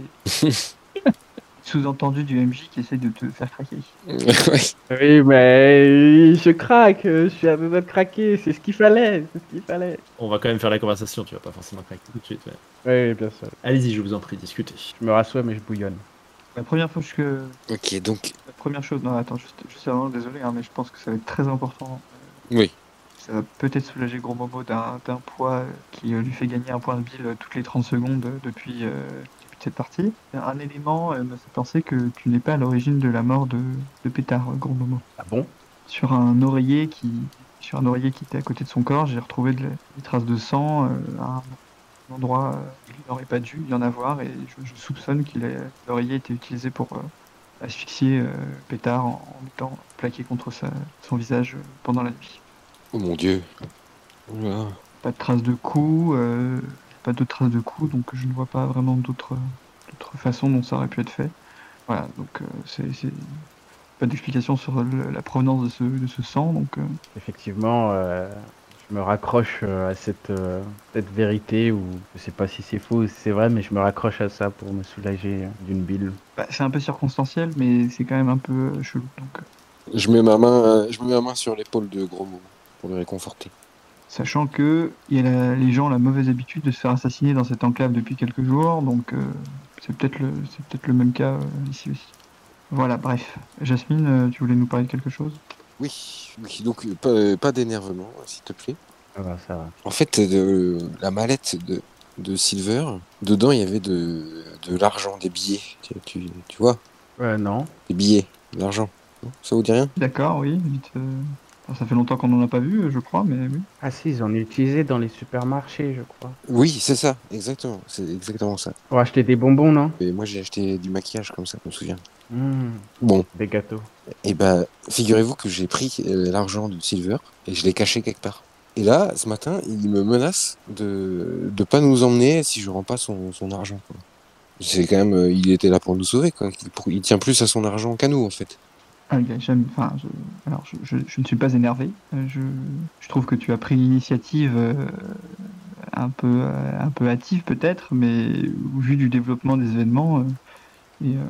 sous-entendus du M J qui essaye de te faire craquer. Ouais. Oui, mais je craque. Je suis à deux doigts de craquer. C'est ce qu'il fallait. C'est ce qu'il fallait. On va quand même faire la conversation, tu vas pas forcément craquer tout de suite. ouais. Oui, bien sûr. Allez-y, je vous en prie, discutez. Je me rassois, mais je bouillonne. La première fois que... Ok, donc... La première chose... Non, attends, juste, juste avant, désolé, hein, mais je pense que ça va être très important. Oui. ça va peut-être soulager Gros Momo d'un d'un poids euh, qui euh, lui fait gagner un point de bile euh, toutes les trente secondes euh, depuis euh, le début de cette partie. Un élément euh, me fait penser que tu n'es pas à l'origine de la mort de, de Pétard, euh, Gros Momo. Ah bon? Sur un oreiller qui, sur un oreiller qui était à côté de son corps, j'ai retrouvé de la- des traces de sang euh, à un endroit euh, où il n'aurait pas dû y en avoir et je, je soupçonne qu'il ait- l'oreiller était utilisé pour euh, asphyxier euh, Pétard en, en étant plaqué contre sa- son visage euh, pendant la nuit. Oh mon dieu. Oula. Pas de traces de coups, euh, pas d'autres traces de coups, donc je ne vois pas vraiment d'autres d'autres façons dont ça aurait pu être fait. Voilà, donc euh, c'est c'est- pas d'explication sur le- la provenance de ce, de ce sang, donc euh, Effectivement, euh, je me raccroche euh, à cette, euh, cette vérité, ou je sais pas si c'est faux ou si c'est vrai, mais je me raccroche à ça pour me soulager euh, d'une bile. bah, c'est un peu circonstanciel, mais c'est quand même un peu euh, chelou. Donc, euh, Je mets ma main, euh, je mets ma main sur l'épaule de Gros Momo pour le réconforter. sachant que il y a la- les gens ont la mauvaise habitude de se faire assassiner dans cette enclave depuis quelques jours, donc euh, c'est peut-être le, c'est peut-être le même cas euh, ici aussi. Voilà, bref. Jasmine, euh, tu voulais nous parler de quelque chose? Oui, oui, donc euh, pas, euh, pas d'énervement, s'il te plaît. Ça va, ça va. En fait, de, la mallette de, de Silver, dedans il y avait de, de l'argent, des billets. Tu, tu, tu vois, Euh, non. des billets, de l'argent. Non, ça vous dit rien? D'accord, oui, vite. euh, enfin, ça fait longtemps qu'on n'en a pas vu, euh, je crois, mais oui. Ah si, ils en utilisé dans les supermarchés, je crois. Oui, c'est ça, exactement. C'est exactement ça. Pour acheter des bonbons, non? Et moi j'ai acheté du maquillage comme ça, je me souviens. Mmh, Bon, des gâteaux. et ben, figurez-vous que j'ai pris euh, l'argent de Silver et je l'ai caché quelque part. Et là, ce matin, il me menace de de pas nous emmener si je rends pas son, son argent, quoi. C'est quand même, euh, il était là pour nous sauver, quoi. Il, pour- il tient plus à son argent qu'à nous, en fait. Ah, il a jamais- enfin, je... Alors, je, je- je ne suis pas énervé. euh, Je... je trouve que tu as pris l'initiative euh, un peu, euh, un peu hâtive, peut-être, mais au vu du développement des événements, euh, et, euh,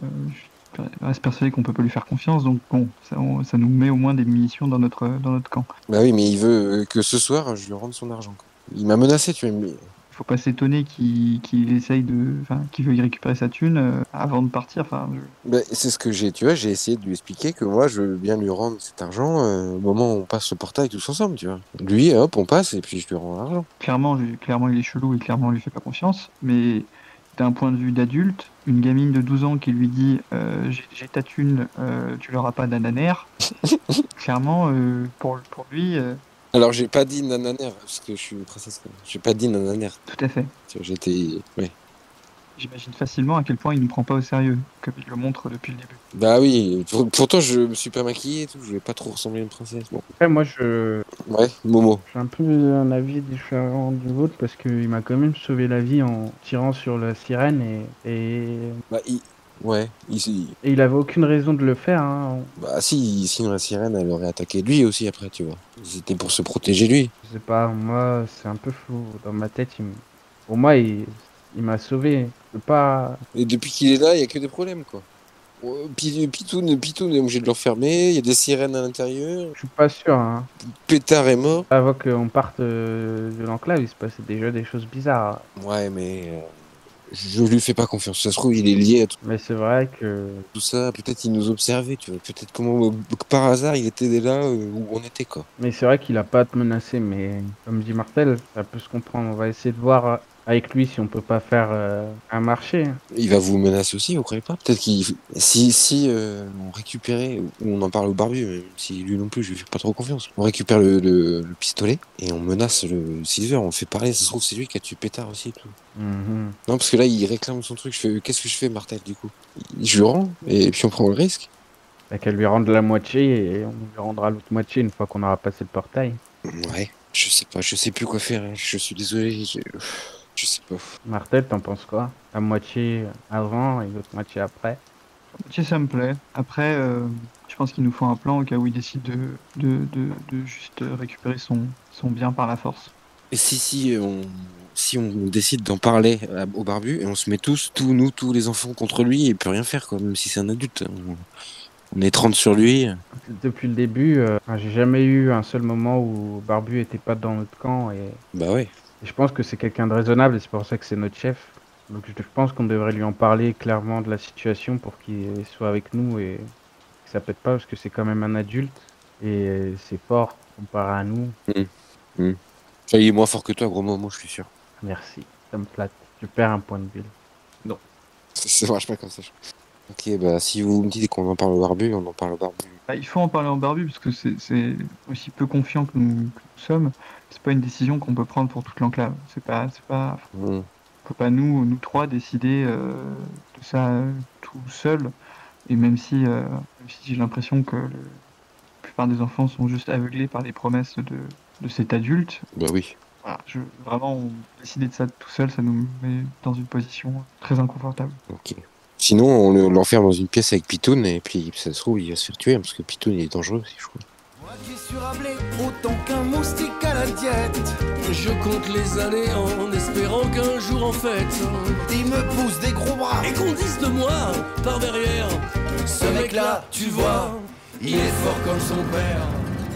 je reste persuadé qu'on peut pas lui faire confiance. Donc, bon, ça, on- ça nous met au moins des munitions dans notre, dans notre camp. Bah oui, mais il veut euh, que ce soir, je lui rende son argent, quoi. Il m'a menacé, tu vois. mais- Il faut pas s'étonner qu'il qu'il essaye de, enfin, qu'il veuille récupérer sa thune euh, avant de partir. Enfin, je- Bah, c'est ce que j'ai, tu vois, j'ai essayé de lui expliquer que moi, je veux bien lui rendre cet argent euh, au moment où on passe le portail tous ensemble, tu vois. Lui, hop, on passe et puis je lui rends l'argent. clairement, je- clairement, il est chelou et clairement, on lui fait pas confiance. Mais d'un point de vue d'adulte, une gamine de douze ans qui lui dit euh, j'ai j'ai ta thune, euh, tu l'auras pas d'ananaire. Clairement, euh, pour, pour lui, euh, Alors, j'ai pas dit nananaire, parce que je suis une princesse, quoi. J'ai pas dit nananaire. tout à fait. Tu vois, j'étais. Ouais. J'imagine facilement à quel point il nous prend pas au sérieux, comme il le montre depuis le début. Bah oui, pour- pourtant, je me suis pas maquillé et tout, je voulais pas trop ressembler à une princesse. Bon. Après, moi, je... Ouais, Momo. J'ai un peu un avis différent du vôtre parce qu'il m'a quand même sauvé la vie en tirant sur la sirène et, et, Bah, il... Ouais, il... il- et il avait aucune raison de le faire, hein. Bah si, sinon la sirène, elle aurait attaqué lui aussi après, tu vois. C'était pour se protéger lui. Je sais pas, moi, c'est un peu flou. Dans ma tête, il m- pour moi, il, il m'a sauvé. Je peux pas... Et depuis qu'il est là, il y a que des problèmes, quoi. Oh, Pi- Pitoun, Pitoun est obligé de l'enfermer, il y a des sirènes à l'intérieur, Je suis pas sûr, hein. Pétard est mort. Avant qu'on parte euh, de l'enclave, il se passait déjà des choses bizarres. Ouais, mais euh, je lui fais pas confiance. Ça se trouve, il est lié à tout Mais c'est vrai que... tout ça. Peut-être il nous observait, tu vois. Peut-être comment, par hasard, il était là euh, où on était, quoi. Mais c'est vrai qu'il a pas à te menacer, mais comme dit Martel, ça peut se comprendre. On va essayer de voir euh, avec lui si on peut pas faire euh, un marché. Il va vous menacer aussi, vous croyez pas? Peut-être qu'il, si, si euh, on récupérait, ou on en parle au barbu, même si lui non plus, je lui fais pas trop confiance. On récupère le, le, le pistolet et on menace le Silver, on le fait parler. Ça se trouve, c'est lui qui a tué Pétard aussi, et tout. Mhm. Non, parce que là, il réclame son truc. Je fais, qu'est-ce que je fais, Martel, du coup? Je lui rends et puis on prend le risque. T'as qu'à lui rendre la moitié et on lui rendra l'autre moitié une fois qu'on aura passé le portail. Ouais, je sais pas, je sais plus quoi faire. hein. Je suis désolé, je, je sais pas. Martel, t'en penses quoi? La moitié avant et l'autre moitié après? Ok, ça me plaît. Après, euh, je pense qu'il nous faut un plan au cas où il décide de, de, de, de juste récupérer son, son bien par la force. Et si, si, on, si on décide d'en parler à- au barbu et on se met tous, tous nous, tous les enfants contre lui, il peut rien faire, quoi, même si c'est un adulte. On, on est trente sur lui. Depuis le début, euh, enfin, j'ai jamais eu un seul moment où Barbu était pas dans notre camp et, Bah ouais. et je pense que c'est quelqu'un de raisonnable et c'est pour ça que c'est notre chef. Donc je je pense qu'on devrait lui en parler clairement de la situation pour qu'il soit avec nous et que ça pète pas parce que c'est quand même un adulte et c'est fort comparé à nous. Mm. Enfin, il est moins fort que toi, gros Momo, je suis sûr. Merci, ça me flatte. Je perds un point de bulle. Ça, ça marche pas comme ça. je- Ok, bah si vous me dites qu'on en parle au barbu, on en parle au barbu. Bah, il faut en parler en barbu parce que c'est c'est aussi peu confiant que nous, que nous sommes. C'est pas une décision qu'on peut prendre pour toute l'enclave. C'est pas, c'est pas, Hmm. on peut pas nous, nous trois décider euh, de ça euh, tout seul. Et même si, euh, même si j'ai l'impression que le- la plupart des enfants sont juste aveuglés par les promesses de, de cet adulte, Bah oui. voilà, je, vraiment, on- décider de ça tout seul, ça nous met dans une position très inconfortable. Ok. Sinon, on le- l'enferme dans une pièce avec Pitoun et puis ça se trouve, il va se faire tuer hein, parce que Pitoun il est dangereux aussi, je crois. Moi qui suis rablé autant qu'un moustique à la diète. Je compte les années en espérant qu'un jour en fait, Il me pousse des gros bras. et qu'on dise de moi par derrière, ce mec-là, tu vois, il est fort comme son père.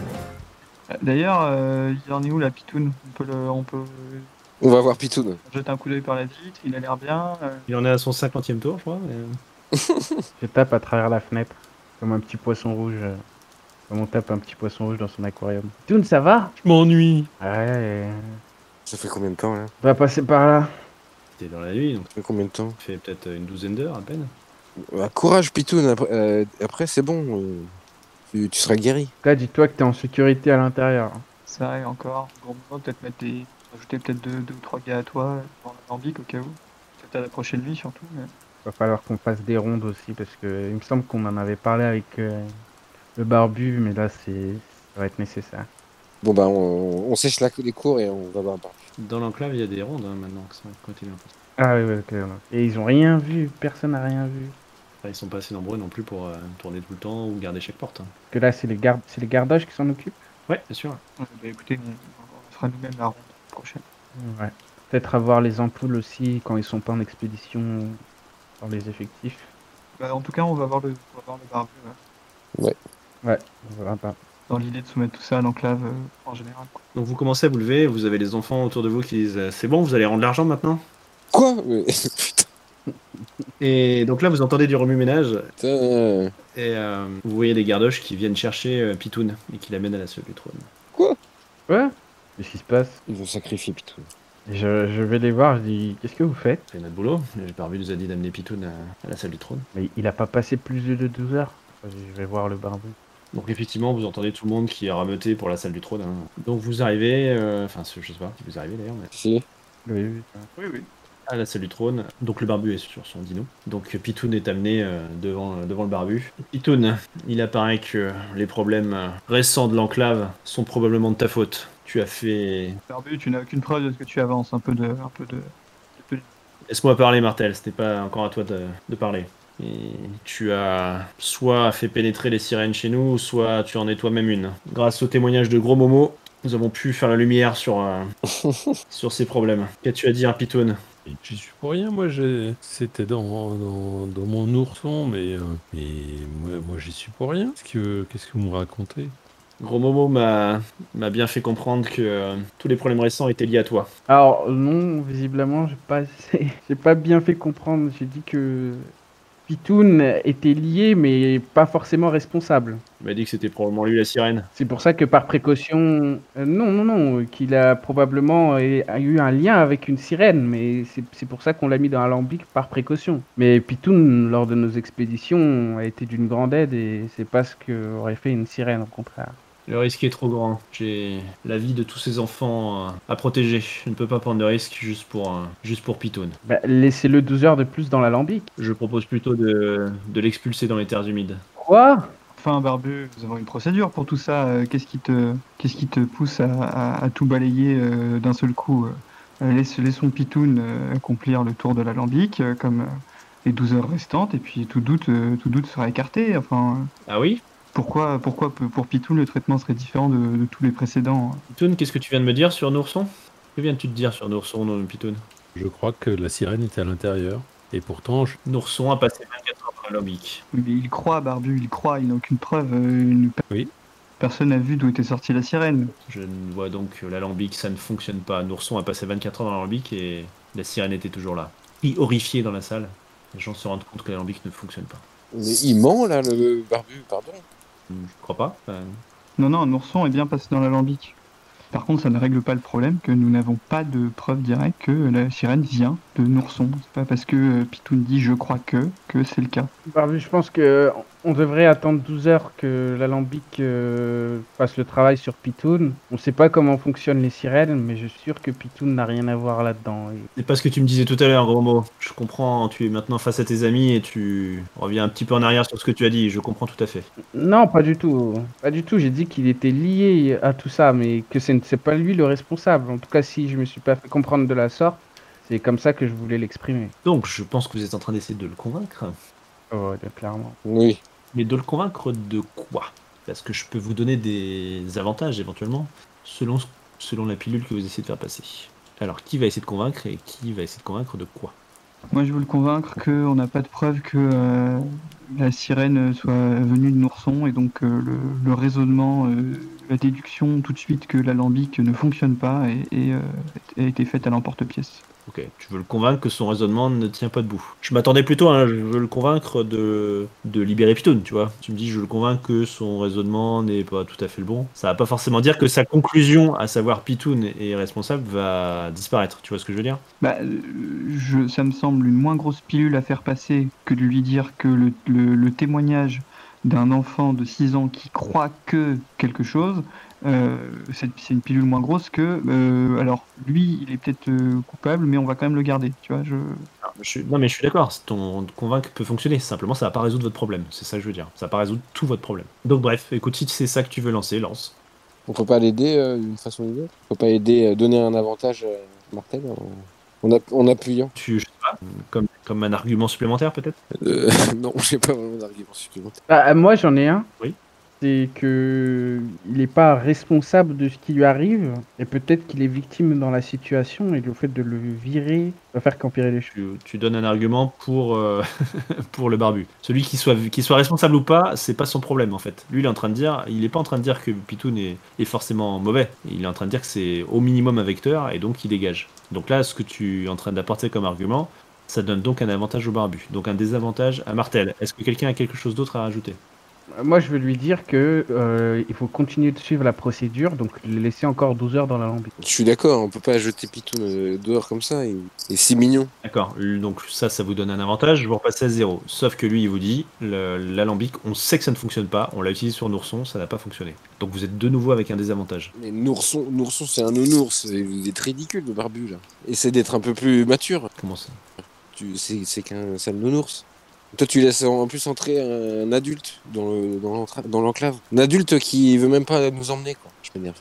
Euh, D'ailleurs, euh, il en est où la pitoune? On peut, le, on peut On va voir Pitoun. jeter un coup d'œil par la vitre, il a l'air bien. euh, Il en est à son cinquantième tour, je crois. mais- Je tape à travers la fenêtre, comme un petit poisson rouge. euh, Comme on tape un petit poisson rouge dans son aquarium. Toon, ça va? Je m'ennuie. Ouais, Ça fait combien de temps là on va passer par là. T'es dans la nuit, donc Ça fait combien de temps ça fait peut-être une douzaine d'heures à peine. Bah, courage Pitoun, après, euh, après c'est bon. euh, tu, tu seras guéri. En tout cas, dis-toi que t'es en sécurité à l'intérieur. Ça et encore, bon, on va peut-être mettre des. Ajouter peut-être deux, deux ou trois gars à toi euh, dans l'alambic au cas où. Peut-être à la prochaine nuit surtout. Mais... Va falloir qu'on fasse des rondes aussi parce que il me semble qu'on en avait parlé avec euh, le barbu, mais là c'est ça va être nécessaire. Bon bah on, on sèche la, les cours et on va voir. Barbu. Dans l'enclave, il y a des rondes hein, maintenant qui sont continuées. Ah oui, oui, ok. ouais. Et ils ont rien vu, personne n'a rien vu. Enfin, ils sont pas assez nombreux non plus pour euh, tourner tout le temps ou garder chaque porte. hein. Parce que là c'est les gardes, c'est les gardages qui s'en occupent. Ouais, bien sûr. Ouais, bah, écoutez, on, on fera nous-mêmes la ronde prochaine. Ouais. Peut-être avoir les ampoules aussi quand ils sont pas en expédition dans les effectifs. Bah, en tout cas, on va voir le, on va voir le barbu ouais, Ouais, on verra pas. dans l'idée de soumettre tout ça à l'enclave euh, en général. quoi. Donc vous commencez à vous lever, vous avez les enfants autour de vous qui disent euh, c'est bon, vous allez rendre l'argent maintenant. Quoi Mais- Putain. Et donc là, vous entendez du remue-ménage putain. et euh, vous voyez des gardoches qui viennent chercher euh, Pitoun et qui l'amènent à la seule du trône. Quoi Ouais. Qu'est-ce qui se passe? Ils vont sacrifier Pitoun. Et je, je vais les voir, je dis qu'est-ce que vous faites? C'est notre boulot. Le barbu nous a dit d'amener Pitoun à, à la salle du trône. Mais il a pas passé plus de douze heures. Je vais voir le barbu. Donc effectivement, vous entendez tout le monde qui est rameuté pour la salle du trône. hein. Donc vous arrivez, euh, enfin je sais pas si vous arrivez d'ailleurs, mais Si. Oui, oui. Oui, oui. à la salle du trône. Donc le barbu est sur son dino. Donc Pitoun est amené euh, devant, devant le barbu. Pitoun, il apparaît que les problèmes euh, récents de l'enclave sont probablement de ta faute. Tu as fait... Barbu, tu n'as aucune preuve de ce que tu avances. Un peu de. Un peu de... un peu de- Laisse-moi parler Martel, c'était pas encore à toi de, de parler. Et tu as soit fait pénétrer les sirènes chez nous, soit tu en es toi-même une. Grâce au témoignage de Gros Momo, nous avons pu faire la lumière sur, euh, sur ces problèmes. Qu'as-tu à dire, Pitoun? Et j'y suis pour rien, moi j'ai- c'était dans, dans, dans mon ourson, mais, euh, mais moi, moi j'y suis pour rien. Qu'est-ce que, qu'est-ce que vous me racontez? Gros Momo m'a m'a bien fait comprendre que euh, tous les problèmes récents étaient liés à toi. Alors non, visiblement, j'ai pas, j'ai pas bien fait comprendre. J'ai dit que Pitoun était lié, mais pas forcément responsable. Il m'a dit que c'était probablement lui la sirène. C'est pour ça que par précaution, euh, non, non, non, qu'il a probablement euh, a eu un lien avec une sirène, mais c'est c'est pour ça qu'on l'a mis dans l'alambic par précaution. Mais Pitoun, lors de nos expéditions, a été d'une grande aide et c'est pas ce qu'aurait fait une sirène, au contraire. Le risque est trop grand. J'ai la vie de tous ces enfants euh, à protéger. Je ne peux pas prendre de risque juste pour, euh, juste pour Pitoun. Bah, laissez-le douze heures de plus dans l'alambic. Je propose plutôt de, de l'expulser dans les terres humides. Quoi? Enfin, Barbu, nous avons une procédure pour tout ça. euh, Qu'est-ce qui te, qu'est-ce qui te pousse à, à- à tout balayer euh, d'un seul coup euh, laisse- Laissons Pitoun euh, accomplir le tour de l'alambic euh, comme euh, les douze heures restantes, et puis tout doute, euh, tout doute sera écarté. Enfin, euh, Ah oui? pourquoi, pourquoi pe- pour Pitoun le traitement serait différent de, de tous les précédents? Pitoun, qu'est-ce que tu viens de me dire sur Nourson? Que viens-tu de dire sur Nourson, non, Pitoun? Je crois que la sirène était à l'intérieur, et pourtant, je- Nourson a passé vingt-quatre heures dans l'alambic. Oui, mais il croit, Barbu, il croit, il n'a aucune preuve. euh, une- Oui. Personne n'a vu d'où était sortie la sirène. Je ne vois donc que l'alambic, ça ne fonctionne pas. Nourson a passé vingt-quatre heures dans l'alambic et la sirène était toujours là. Et horrifié dans la salle, les gens se rendent compte que l'alambic ne fonctionne pas. Mais il ment là, le barbu, pardon. Je crois pas. Enfin, Non, non, un ourson est bien passé dans l'alambic. Par contre, ça ne règle pas le problème que nous n'avons pas de preuve directe que la sirène vient de Nourson. C'est pas parce que euh, Pitoun dit je crois que que c'est le cas. Barbu, je pense que on devrait attendre douze heures que l'alambic euh, fasse le travail sur Pitoun. On sait pas comment fonctionnent les sirènes, mais je suis sûr que Pitoun n'a rien à voir là-dedans. Et- C'est pas ce que tu me disais tout à l'heure, gros mot. Je comprends, tu es maintenant face à tes amis et tu reviens un petit peu en arrière sur ce que tu as dit. Je comprends tout à fait. Non, pas du tout. Pas du tout. J'ai dit qu'il était lié à tout ça, mais que c'est c'est pas lui le responsable. En tout cas, si je me suis pas fait comprendre de la sorte, c'est comme ça que je voulais l'exprimer. Donc, je pense que vous êtes en train d'essayer de le convaincre. Oh, ouais, clairement. Oui. Mais de le convaincre de quoi? Parce que je peux vous donner des avantages éventuellement, selon, selon la pilule que vous essayez de faire passer. Alors, qui va essayer de convaincre et qui va essayer de convaincre de quoi? Moi, je veux le convaincre qu'on n'a pas de preuve que euh, la sirène soit venue de Nourson et donc euh, le, le raisonnement, euh, la déduction tout de suite que l'alambic ne fonctionne pas et, et, euh, a été faite à l'emporte-pièce. Ok, tu veux le convaincre que son raisonnement ne tient pas debout. Je m'attendais plutôt à, je veux le convaincre de, de libérer Pitoun, tu vois. Tu me dis, je veux le convaincre que son raisonnement n'est pas tout à fait le bon. Ça va pas forcément dire que sa conclusion, à savoir Pitoun est responsable, va disparaître. Tu vois ce que je veux dire? Bah, euh, je, ça me semble une moins grosse pilule à faire passer que de lui dire que le, le, le témoignage d'un enfant de six ans qui croit que quelque chose, euh, c'est c'est une pilule moins grosse que, euh, alors lui, il est peut-être euh, coupable, mais on va quand même le garder, tu vois. Je... Non, je suis, non, mais je suis d'accord, ton convaincre peut fonctionner. Simplement, ça va pas résoudre votre problème. C'est ça que je veux dire. Ça va pas résoudre tout votre problème. Donc bref, écoute, si c'est ça que tu veux lancer, lance. On peut pas l'aider euh, d'une façon ou d'une autre. On peut pas aider, euh, donner un avantage euh, à Martel en, en, app- en appuyant. Tu, je sais pas, comme, comme un argument supplémentaire peut-être? Euh, non, j'ai pas vraiment d'argument supplémentaire. Bah, moi, j'en ai un. Oui. C'est que il n'est pas responsable de ce qui lui arrive, et peut-être qu'il est victime dans la situation, et le fait de le virer va faire qu'empirer les choses. Tu, tu donnes un argument pour, euh, pour le barbu. Celui qui soit, qui soit responsable ou pas, c'est pas son problème en fait. Lui, il est en train de dire, il est pas en train de dire que Pitoun est, est forcément mauvais. Il est en train de dire que c'est au minimum un vecteur et donc il dégage. Donc là, ce que tu es en train d'apporter comme argument, ça donne donc un avantage au barbu. Donc un désavantage à Martel. Est-ce que quelqu'un a quelque chose d'autre à rajouter? Moi, je veux lui dire que euh, il faut continuer de suivre la procédure, donc le laisser encore douze heures dans l'alambic. Je suis d'accord, on peut pas jeter Pitoun euh, dehors comme ça. Il est si mignon. D'accord, donc ça, ça vous donne un avantage, vous repassez à zéro. Sauf que lui, il vous dit, le- l'alambic, on sait que ça ne fonctionne pas, on l'a utilisé sur Nourson, ça n'a pas fonctionné. Donc vous êtes de nouveau avec un désavantage. Mais Nourson, Nourson c'est un nounours. Il est ridicule le barbu là. Essaie d'être un peu plus mature. Comment ça? Tu, c'est, c'est qu'un sale nounours. Toi, tu laisses en plus entrer un adulte dans, le, dans, l'entra- dans l'enclave. Un adulte qui veut même pas nous emmener, quoi. Je m'énerve.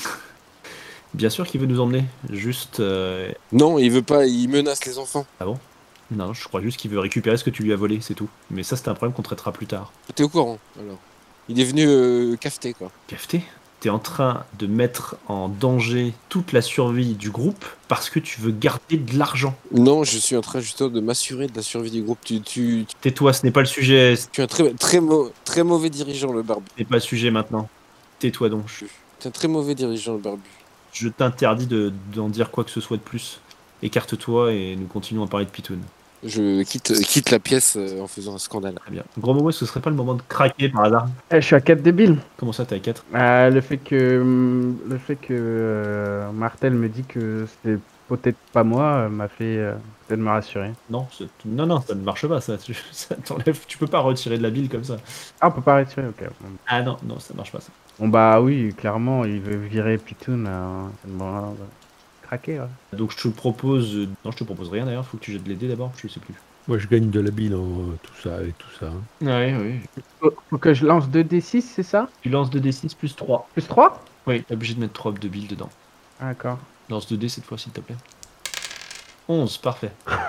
Bien sûr qu'il veut nous emmener, juste... euh, Non, il veut pas, il menace les enfants. Ah bon? Non, je crois juste qu'il veut récupérer ce que tu lui as volé, c'est tout. Mais ça, c'est un problème qu'on traitera plus tard. T'es au courant, alors. Il est venu euh, cafeter, quoi. Cafeté, t'es en train de mettre en danger toute la survie du groupe parce que tu veux garder de l'argent. Non, je suis en train justement de m'assurer de la survie du groupe. Tu, tu, tu Tais-toi, ce n'est pas le sujet, ce es un très, très, mau- très mauvais dirigeant, le barbu. n'est pas le sujet maintenant. Tais-toi donc. Tu es un très mauvais dirigeant, le barbu. Je t'interdis de, d'en dire quoi que ce soit de plus. Écarte-toi et nous continuons à parler de Pitoun. Je quitte, quitte la pièce euh, en faisant un scandale. Très bien. Gros Momo, ce serait pas le moment de craquer par hasard? Eh, je suis à quatre débiles. Comment ça, t'es à quatre? Ah, le fait que hum, le fait que euh, Martel me dit que c'est peut-être pas moi euh, m'a fait euh, peut-être me rassurer. Non, c'est- non, non, ça ne marche pas, ça. Tu, ça t'enlève. Tu peux pas retirer de la bile comme ça. Ah, on peut pas retirer, ok. Bon. Ah non, non, ça marche pas, ça. Bon, bah oui, clairement, il veut virer Pitoun. Euh, bon, là, on va craquer, ouais. Donc je te propose... euh, Non, je te propose rien d'ailleurs, faut que tu jettes les dés d'abord, je sais plus. Moi, je gagne de la bile en euh, tout ça et tout ça. hein. Ouais, oui. Faut, faut que je lance deux D six, c'est ça? Tu lances deux d six plus trois. Plus trois? Oui, t'es obligé de mettre trois de billes dedans. Ah, d'accord. Lance deux dés cette fois, s'il te plaît. onze, parfait.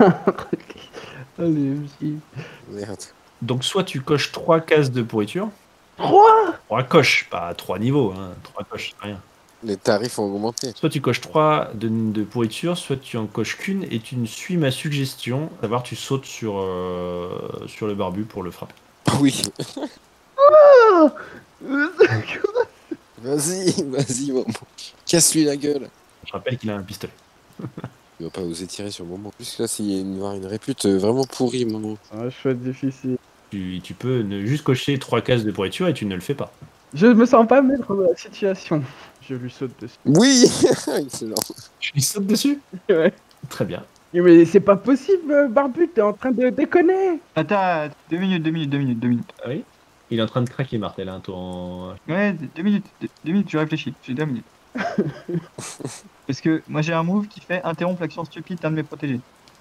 Allez, merci. Merde. Donc soit tu coches trois cases de pourriture. trois? trois coches, pas trois niveaux, hein. trois coches, c'est rien. Les tarifs ont augmenté. Soit tu coches trois de, de pourriture, soit tu en coches qu'une et tu ne suis ma suggestion, à savoir tu sautes sur, euh, sur le barbu pour le frapper. Ah oui. Vas-y, vas-y, maman. Casse-lui la gueule. Je rappelle qu'il a un pistolet. Il va pas oser tirer sur le moment. Plus que là, s'il y a une, avoir une répute euh, vraiment pourrie, maman. C'est un choix difficile. Tu, tu peux ne, juste cocher trois cases de pourriture et tu ne le fais pas. Je me sens pas maître de la situation. Je lui saute dessus. Oui. Excellent. Tu lui sautes dessus? Ouais. Très bien. Mais c'est pas possible, euh, Barbu, t'es en train de déconner. Attends, deux minutes, deux minutes, deux minutes, deux minutes. Ah oui? Il est en train de craquer, Martel, hein, ton... Ouais, deux minutes, deux, deux minutes, je réfléchis, j'ai deux minutes. Parce que moi j'ai un move qui fait interrompre l'action stupide d'un de mes protégés.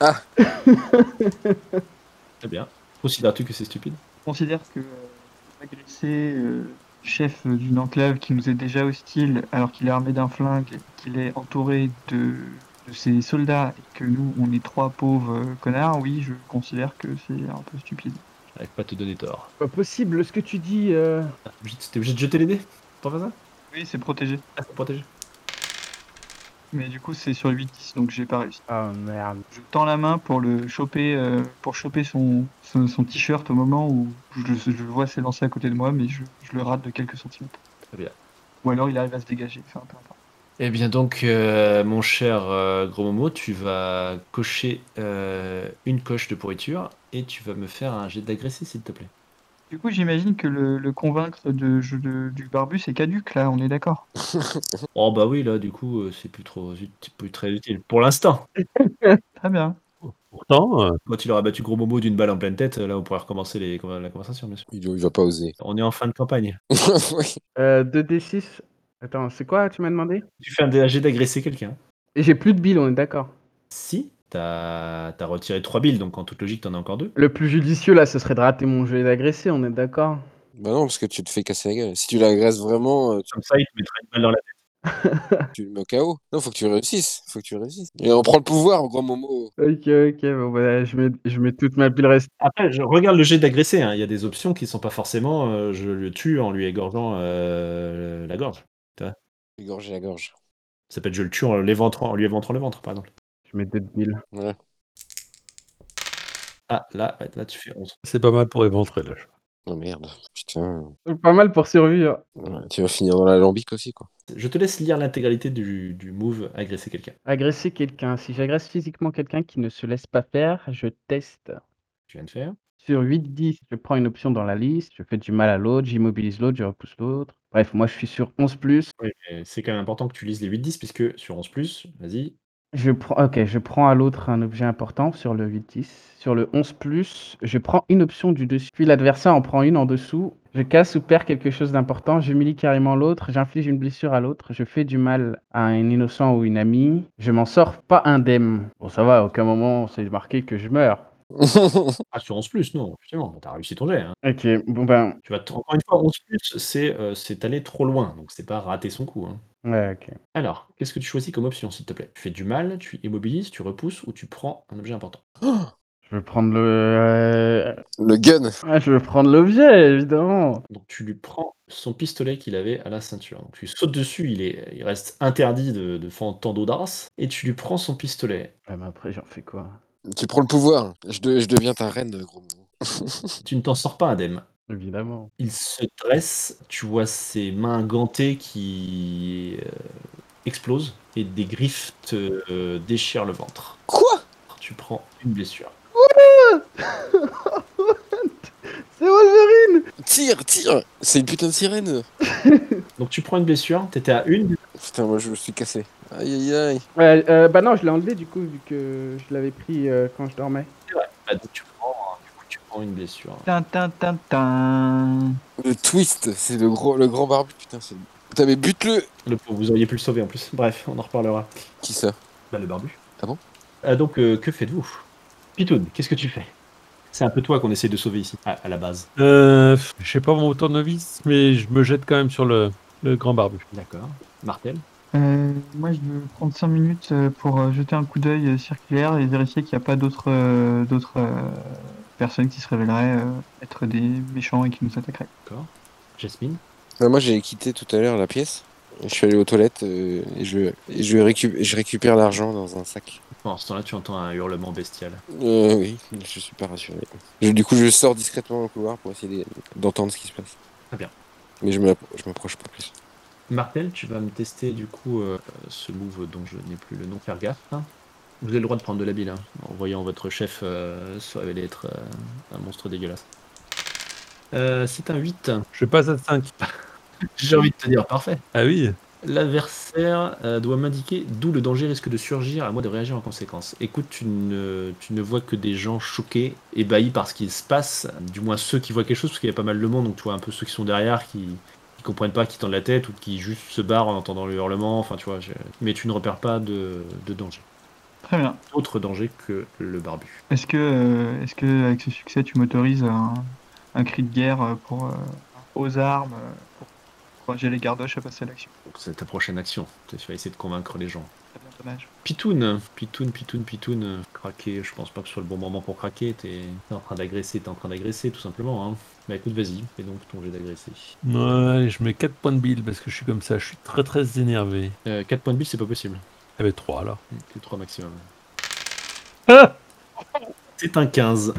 Très bien. Considères-tu que c'est stupide? Je considère que euh, agresser euh, le chef euh, d'une enclave qui nous est déjà hostile alors qu'il est armé d'un flingue, qu'il est entouré de, de ses soldats et que nous on est trois pauvres euh, connards, oui, je considère que c'est un peu stupide. J'arrive pas à te donner tort. Pas possible, ce que tu dis. Euh... Ah, t'es obligé de jeter les dés pour faire ça? Oui, c'est protégé. Ah, c'est protégé. Mais du coup c'est sur huit dix donc j'ai pas réussi. Oh merde. Je tends la main pour le choper, euh, pour choper son, son, son t-shirt au moment où je, je le vois s'élancer à côté de moi, mais je, je le rate de quelques centimètres. Très bien. Ou alors il arrive à se dégager, enfin peu importe. Eh bien donc, euh, mon cher euh, Gros Momo, tu vas cocher euh, une coche de pourriture et tu vas me faire un jet d'agresser, s'il te plaît. Du coup j'imagine que le, le convaincre de, de- de- du barbu c'est caduque là, on est d'accord. Oh bah oui, là, du coup, euh, c'est plus trop ut- plus très utile. Pour l'instant. Très bien. Pourtant, euh, Quand il aura battu Gros Momo d'une balle en pleine tête, là, on pourra recommencer les, la conversation, bien sûr. Il, il va pas oser. On est en fin de campagne. Oui. Euh, deux D six. Attends, c'est quoi, tu m'as demandé? Tu fais un jet d'agresser quelqu'un. Et j'ai plus de billes, on est d'accord. Si, t'as as retiré trois billes, donc en toute logique, t'en as encore deux. Le plus judicieux là, ce serait de rater mon jeu d'agresser, on est d'accord. Bah non, parce que tu te fais casser la gueule. Si tu l'agresses vraiment, euh, tu, Comme ça, il te mettra une balle dans la tête. tu le mets au K O. Non, faut que tu réussisses. Faut que tu réussisses. Et on prend le pouvoir, gros Momo. Ok, ok, bon bah je mets, je mets toute ma pile reste. Après, je regarde le jet d'agresser. Hein. Il y a des options qui sont pas forcément euh, je le tue en lui égorgeant euh, la gorge. Égorger la gorge. Ça peut être je le tue en, l'éventrant- en lui éventrant le ventre, par exemple. Je mets deux de billes. Voilà. Ah, là, là tu fais onze. c'est pas mal pour éventrer là. Oh merde. Putain. Pas mal pour survivre. Ouais, tu vas finir dans l'alambic aussi, quoi. Je te laisse lire l'intégralité du, du move agresser quelqu'un. Agresser quelqu'un. Si j'agresse physiquement quelqu'un qui ne se laisse pas faire, je teste. Tu viens de faire. Sur huit dix, je prends une option dans la liste, je fais du mal à l'autre, j'immobilise l'autre, je repousse l'autre. Bref, moi je suis sur onze plus. Oui, mais c'est quand même important que tu lises les huit dix, puisque sur onze plus, vas-y. Je prends, ok, je prends à l'autre un objet important sur le huit dix. Sur le onze plus, je prends une option du dessus. Puis l'adversaire en prend une en dessous. Je casse ou perds quelque chose d'important, j'humilie carrément l'autre, j'inflige une blessure à l'autre, je fais du mal à un innocent ou une amie. Je m'en sors pas indemne. Bon, ça va, à aucun moment c'est marqué que je meurs. Ah, sur onze plus, non, effectivement, t'as réussi ton jet. Hein. Ok, bon ben, Tu vas t- encore une fois, onze plus, c'est euh, c'est aller trop loin, donc c'est pas rater son coup. Hein. ouais, ok. Alors, qu'est-ce que tu choisis comme option, s'il te plaît? Tu fais du mal, tu immobilises, tu repousses ou tu prends un objet important? Je vais prendre le... euh, Le gun. Ah, je vais prendre l'objet, évidemment. Donc tu lui prends son pistolet qu'il avait à la ceinture. Donc tu sautes dessus, il, est, il reste interdit de, de faire tant d'audace, et tu lui prends son pistolet. Ouais, mais après, j'en fais quoi? Tu prends le pouvoir. Je, de- je deviens ta reine, gros Momo. Tu ne t'en sors pas indemne. Évidemment. Il se dresse, tu vois ses mains gantées qui euh, explosent, et des griffes te euh, déchirent le ventre. Quoi? Tu prends une blessure. C'est Wolverine! Tire, tire. C'est une putain de sirène. Donc tu prends une blessure, t'étais à une. Putain, moi je me suis cassé. Aïe aïe aïe. Ouais, euh, bah non, je l'ai enlevé du coup, vu que je l'avais pris euh, quand je dormais. Bah, donc tu prends, du coup, tu prends une blessure. Tin, tin, tin, tin. Le twist, c'est le gros, le grand barbu. Putain, c'est. Putain, mais bute-le. Le pauvre, vous auriez pu le sauver en plus. Bref, on en reparlera. Qui ça? Bah, le barbu. Ah bon? Euh, donc, euh, que faites-vous? Pitoun, qu'est-ce que tu fais? C'est un peu toi qu'on essaie de sauver ici, à, à la base. Euh, je sais pas mon tournevis, mais je me jette quand même sur le, le grand barbu. D'accord. Martel? Euh, moi, je veux prendre cinq minutes euh, pour euh, jeter un coup d'œil euh, circulaire et vérifier qu'il n'y a pas d'autres euh, d'autres euh, personnes qui se révéleraient euh, être des méchants et qui nous attaqueraient. D'accord. Jasmine? Ah, moi j'ai quitté tout à l'heure la pièce. Je suis allé aux toilettes euh, et je, et je, récup- je récupère l'argent dans un sac. Pendant ce temps-là, tu entends un hurlement bestial. Euh, oui, je suis pas rassuré. Je- du coup, je sors discrètement dans le couloir pour essayer de- d'entendre ce qui se passe. Très bien. Mais je me- je m'approche pas plus. Martel, tu vas me tester du coup euh, ce move dont je n'ai plus le nom. Faire gaffe. Hein. Vous avez le droit de prendre de la bile hein, en voyant votre chef euh, se révéler être euh, un monstre dégueulasse. Euh, c'est un huit. Je passe à cinq. J'ai envie de te dire, parfait. Ah oui. L'adversaire euh, doit m'indiquer d'où le danger risque de surgir, à moi de réagir en conséquence. Écoute, tu ne, tu ne vois que des gens choqués, ébahis par ce qui se passe, du moins ceux qui voient quelque chose, parce qu'il y a pas mal de monde, donc tu vois un peu ceux qui sont derrière, qui, qui comprennent pas, qui tendent la tête, ou qui juste se barrent en entendant le hurlement, enfin tu vois, je- mais tu ne repères pas de, de danger. Très bien. Autre danger que le barbu. Est-ce que, euh, est-ce que avec ce succès, tu m'autorises un, un cri de guerre euh, pour euh, aux armes euh, pour encourager les gardoches à passer à l'action? Donc c'est ta prochaine action, tu vas essayer de convaincre les gens. Très bien, dommage. Pitoun, Pitoun, Pitoun, Pitoun, euh, craquer, je pense pas que ce soit le bon moment pour craquer, t'es t'es en train d'agresser, t'es en train d'agresser tout simplement. Hein. Bah écoute, vas-y, fais donc ton jet d'agresser. Ouais, je mets quatre points de bile parce que je suis comme ça, je suis très très énervé. Euh, quatre points de bulle, c'est pas possible. Ah ben trois alors. C'est trois maximum. Ah C'est un quinze.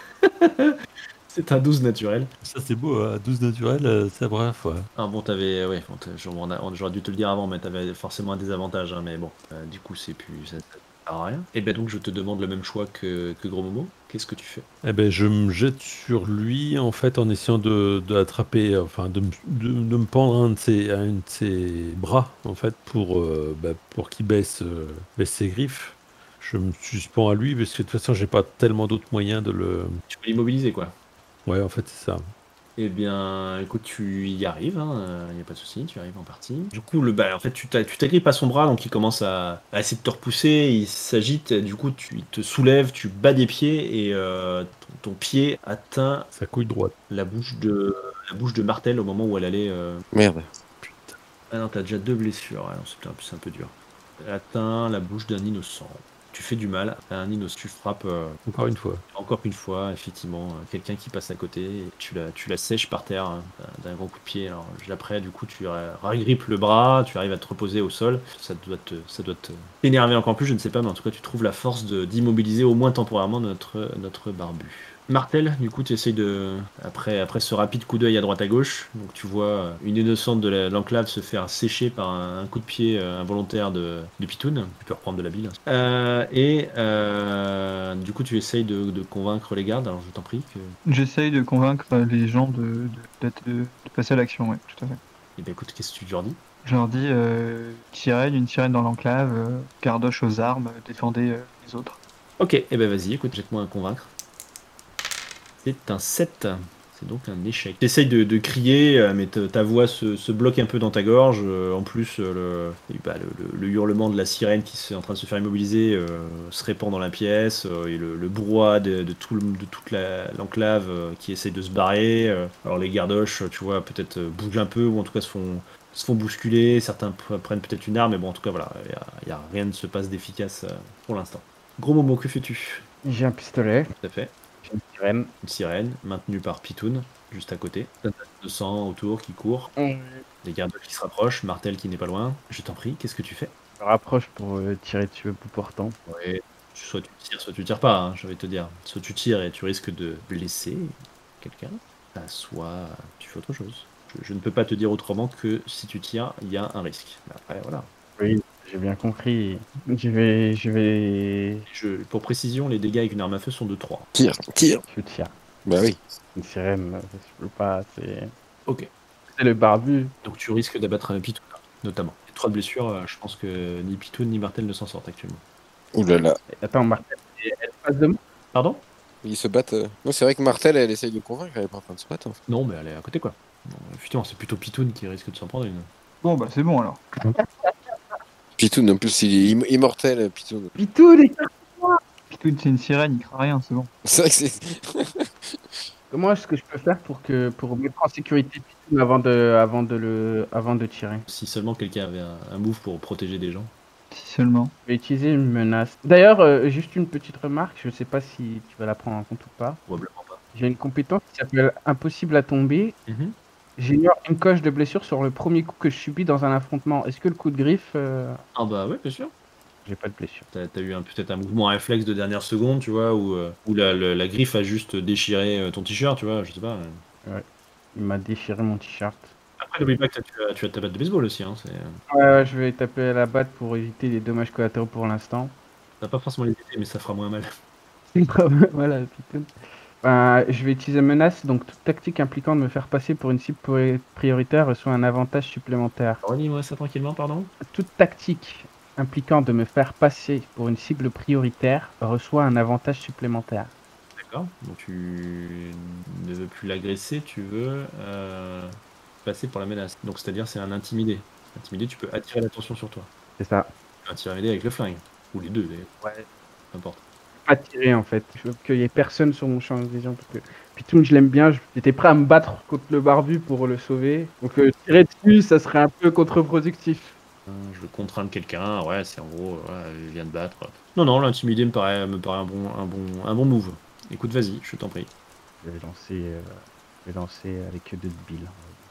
C'est un douze naturel. ça c'est beau, hein. douze naturel, euh, c'est la première fois. Ah bon, t'avais. Ouais, bon, t'as- j'aurais on a- on- j'aurais dû te le dire avant, mais t'avais forcément un désavantage, hein, mais bon, euh, du coup, c'est plus. Ça, ça sert à rien. Et ben donc, je te demande le même choix que, que Gros Momo. Qu'est-ce que tu fais? Eh ben je me jette sur lui en fait en essayant de, de l'attraper, enfin de, me- de, de me pendre à un de ses, à un de ses bras en fait pour, euh, bah, pour qu'il baisse, euh, baisse ses griffes. Je me suspends à lui parce que de toute façon j'ai pas tellement d'autres moyens de le. Tu peux l'immobiliser, quoi. Ouais en fait c'est ça. Eh bien, écoute, tu y arrives, il n'y a pas de souci, tu arrives en partie. Du coup, le, bah, en fait, tu t'a- tu t'agrippes à son bras, donc il commence à, à essayer de te repousser, il s'agite, du coup, tu il te soulèves, tu bats des pieds, et euh, ton, ton pied atteint Sa couille droite. la bouche de, la bouche de Martel au moment où elle allait... euh, Merde. Ah non, t'as déjà deux blessures, ouais, non, c'est un, c'est un peu dur. Elle atteint la bouche d'un innocent. Tu fais du mal à un innocent, tu frappes... euh, Encore une fois. encore une fois, effectivement, euh, quelqu'un qui passe à côté, et tu la, tu la sèches par terre hein, d'un d'un grand coup de pied. Alors, après, du coup, tu ra- ragrippes le bras, tu arrives à te reposer au sol. Ça doit te, ça doit te t'énerver encore plus, je ne sais pas, mais en tout cas, tu trouves la force de- d'immobiliser au moins temporairement notre, notre barbu. Martel, du coup, tu essayes de. Après, après ce rapide coup d'œil à droite à gauche, donc tu vois euh, une innocente de la- l'enclave se faire sécher par un, un coup de pied euh, involontaire de, de Pitoun. Tu peux reprendre de la bile. Euh, et euh, du coup, tu essayes de, de convaincre les gardes. Alors, je t'en prie. Que... J'essaye de convaincre les gens de, de, d'être- de- de passer à l'action, ouais, tout à fait. Eh bien, écoute, qu'est-ce que tu leur dis? Je leur dis euh, sirène, une sirène dans l'enclave, euh, gardoche aux armes, euh, défendez euh, les autres. Ok, eh ben vas-y, écoute, jette-moi à convaincre. C'est un sept. C'est donc un échec. Tu essayes de, de crier, euh, mais te- ta voix se, se bloque un peu dans ta gorge. Euh, en plus, euh, le, et bah, le, le- le hurlement de la sirène qui est en train de se faire immobiliser euh, se répand dans la pièce. euh, et le, le brouhaha de, de, tout le- de toute la- l'enclave euh, qui essaye de se barrer. euh. alors les gardoches, tu vois, peut-être euh, bougent un peu, ou en tout cas se font, se font bousculer. Certains pre- prennent peut-être une arme, mais bon, en tout cas, voilà, il y a, rien ne se passe d'efficace euh, pour l'instant. Gros Momo, que fais-tu? J'ai un pistolet, Tout à fait. j'ai une sirène. Une sirène, maintenue par Pitoun, juste à côté. Un tas de sang autour qui court. Des gardes qui se rapprochent. Martel qui n'est pas loin. Je t'en prie, qu'est-ce que tu fais? Je me rapproche pour euh, tirer dessus au bout portant. Ouais. Soit tu tires, soit tu tires pas, hein, je vais te dire. Soit tu tires et tu risques de blesser quelqu'un, bah, soit tu fais autre chose. Je, je ne peux pas te dire autrement que si tu tires, il y a un risque. Mais après, voilà. Oui, j'ai bien compris. Je vais, je vais, Je, pour précision, les dégâts avec une arme à feu sont de trois. Tire, tire. je tire. Bah oui. Une sirène, euh, je peux pas, c'est, Ok. c'est le barbu. Donc tu risques d'abattre un Pitoun, notamment. Et trois blessures, euh, je pense que ni Pitoun ni Martel ne s'en sortent actuellement. Ouh là là. Attends, Martel, elle passe de moi. Pardon? Ils se battent. euh. Non, c'est vrai que Martel, elle essaye de convaincre, elle est pas en train de se battre. En fait. Non, mais elle est à côté, quoi. Non, effectivement, c'est plutôt Pitoun qui risque de s'en prendre une. Bon, bah c'est bon alors. Pitoun, en plus, il est im- immortel, Pitoun. Pitou, les gars. Pitoun, c'est une sirène, il craint rien, c'est bon. C'est vrai que c'est. Comment est-ce que je peux faire pour que, pour mettre en sécurité Pitou avant de, avant de le, avant de tirer? Si seulement quelqu'un avait un, un move pour protéger des gens. Si seulement. Je vais utiliser une menace. D'ailleurs, euh, juste une petite remarque, je sais pas si tu vas la prendre en compte ou pas. Probablement pas. J'ai une compétence qui s'appelle impossible à tomber. J'ignore une coche de blessure sur le premier coup que je subis dans un affrontement. Est-ce que le coup de griffe, euh, Ah bah ouais, bien sûr. j'ai pas de blessure. T'as t'as eu un- peut-être un mouvement réflexe de dernière seconde, tu vois, où, euh, où la, la- la griffe a juste déchiré euh, ton t-shirt, tu vois, je sais pas. euh. Il m'a déchiré mon t-shirt. Après, n'oublie pas que t'as- tu as, tu as ta batte de baseball aussi, hein. c'est, euh, Ouais, ouais, je vais taper à la batte pour éviter les dommages collatéraux pour l'instant. T'as pas forcément les idées, mais ça fera moins mal. C'est pas mal, voilà, putain. Ben, je vais utiliser menace, donc toute tactique impliquant de me faire passer pour une cible pri- prioritaire reçoit un avantage supplémentaire. Redis-moi ça tranquillement, pardon. Toute tactique impliquant de me faire passer pour une cible prioritaire reçoit un avantage supplémentaire. D'accord. Donc tu ne veux plus l'agresser, tu veux euh, passer pour la menace. Donc c'est-à-dire c'est un intimidé. Intimidé, tu peux attirer l'attention sur toi. C'est ça. Tu peux intimider avec le flingue. Ou les deux d'ailleurs. Ouais. Peu importe. Pas tirer en fait. Je veux qu'il y ait personne sur mon champ de vision parce que Pitoun, je l'aime bien. J'étais prêt à me battre contre le barbu pour le sauver. Donc euh, tirer dessus, ça serait un peu contre-productif. Euh, Je veux contraindre quelqu'un, ouais, c'est en gros, ouais, il vient de battre. Non, non, l'intimider me paraît, me paraît un bon, un bon, un bon move. Écoute, vas-y, je t'en prie. Je vais lancer, euh, je vais lancer avec deux de billes.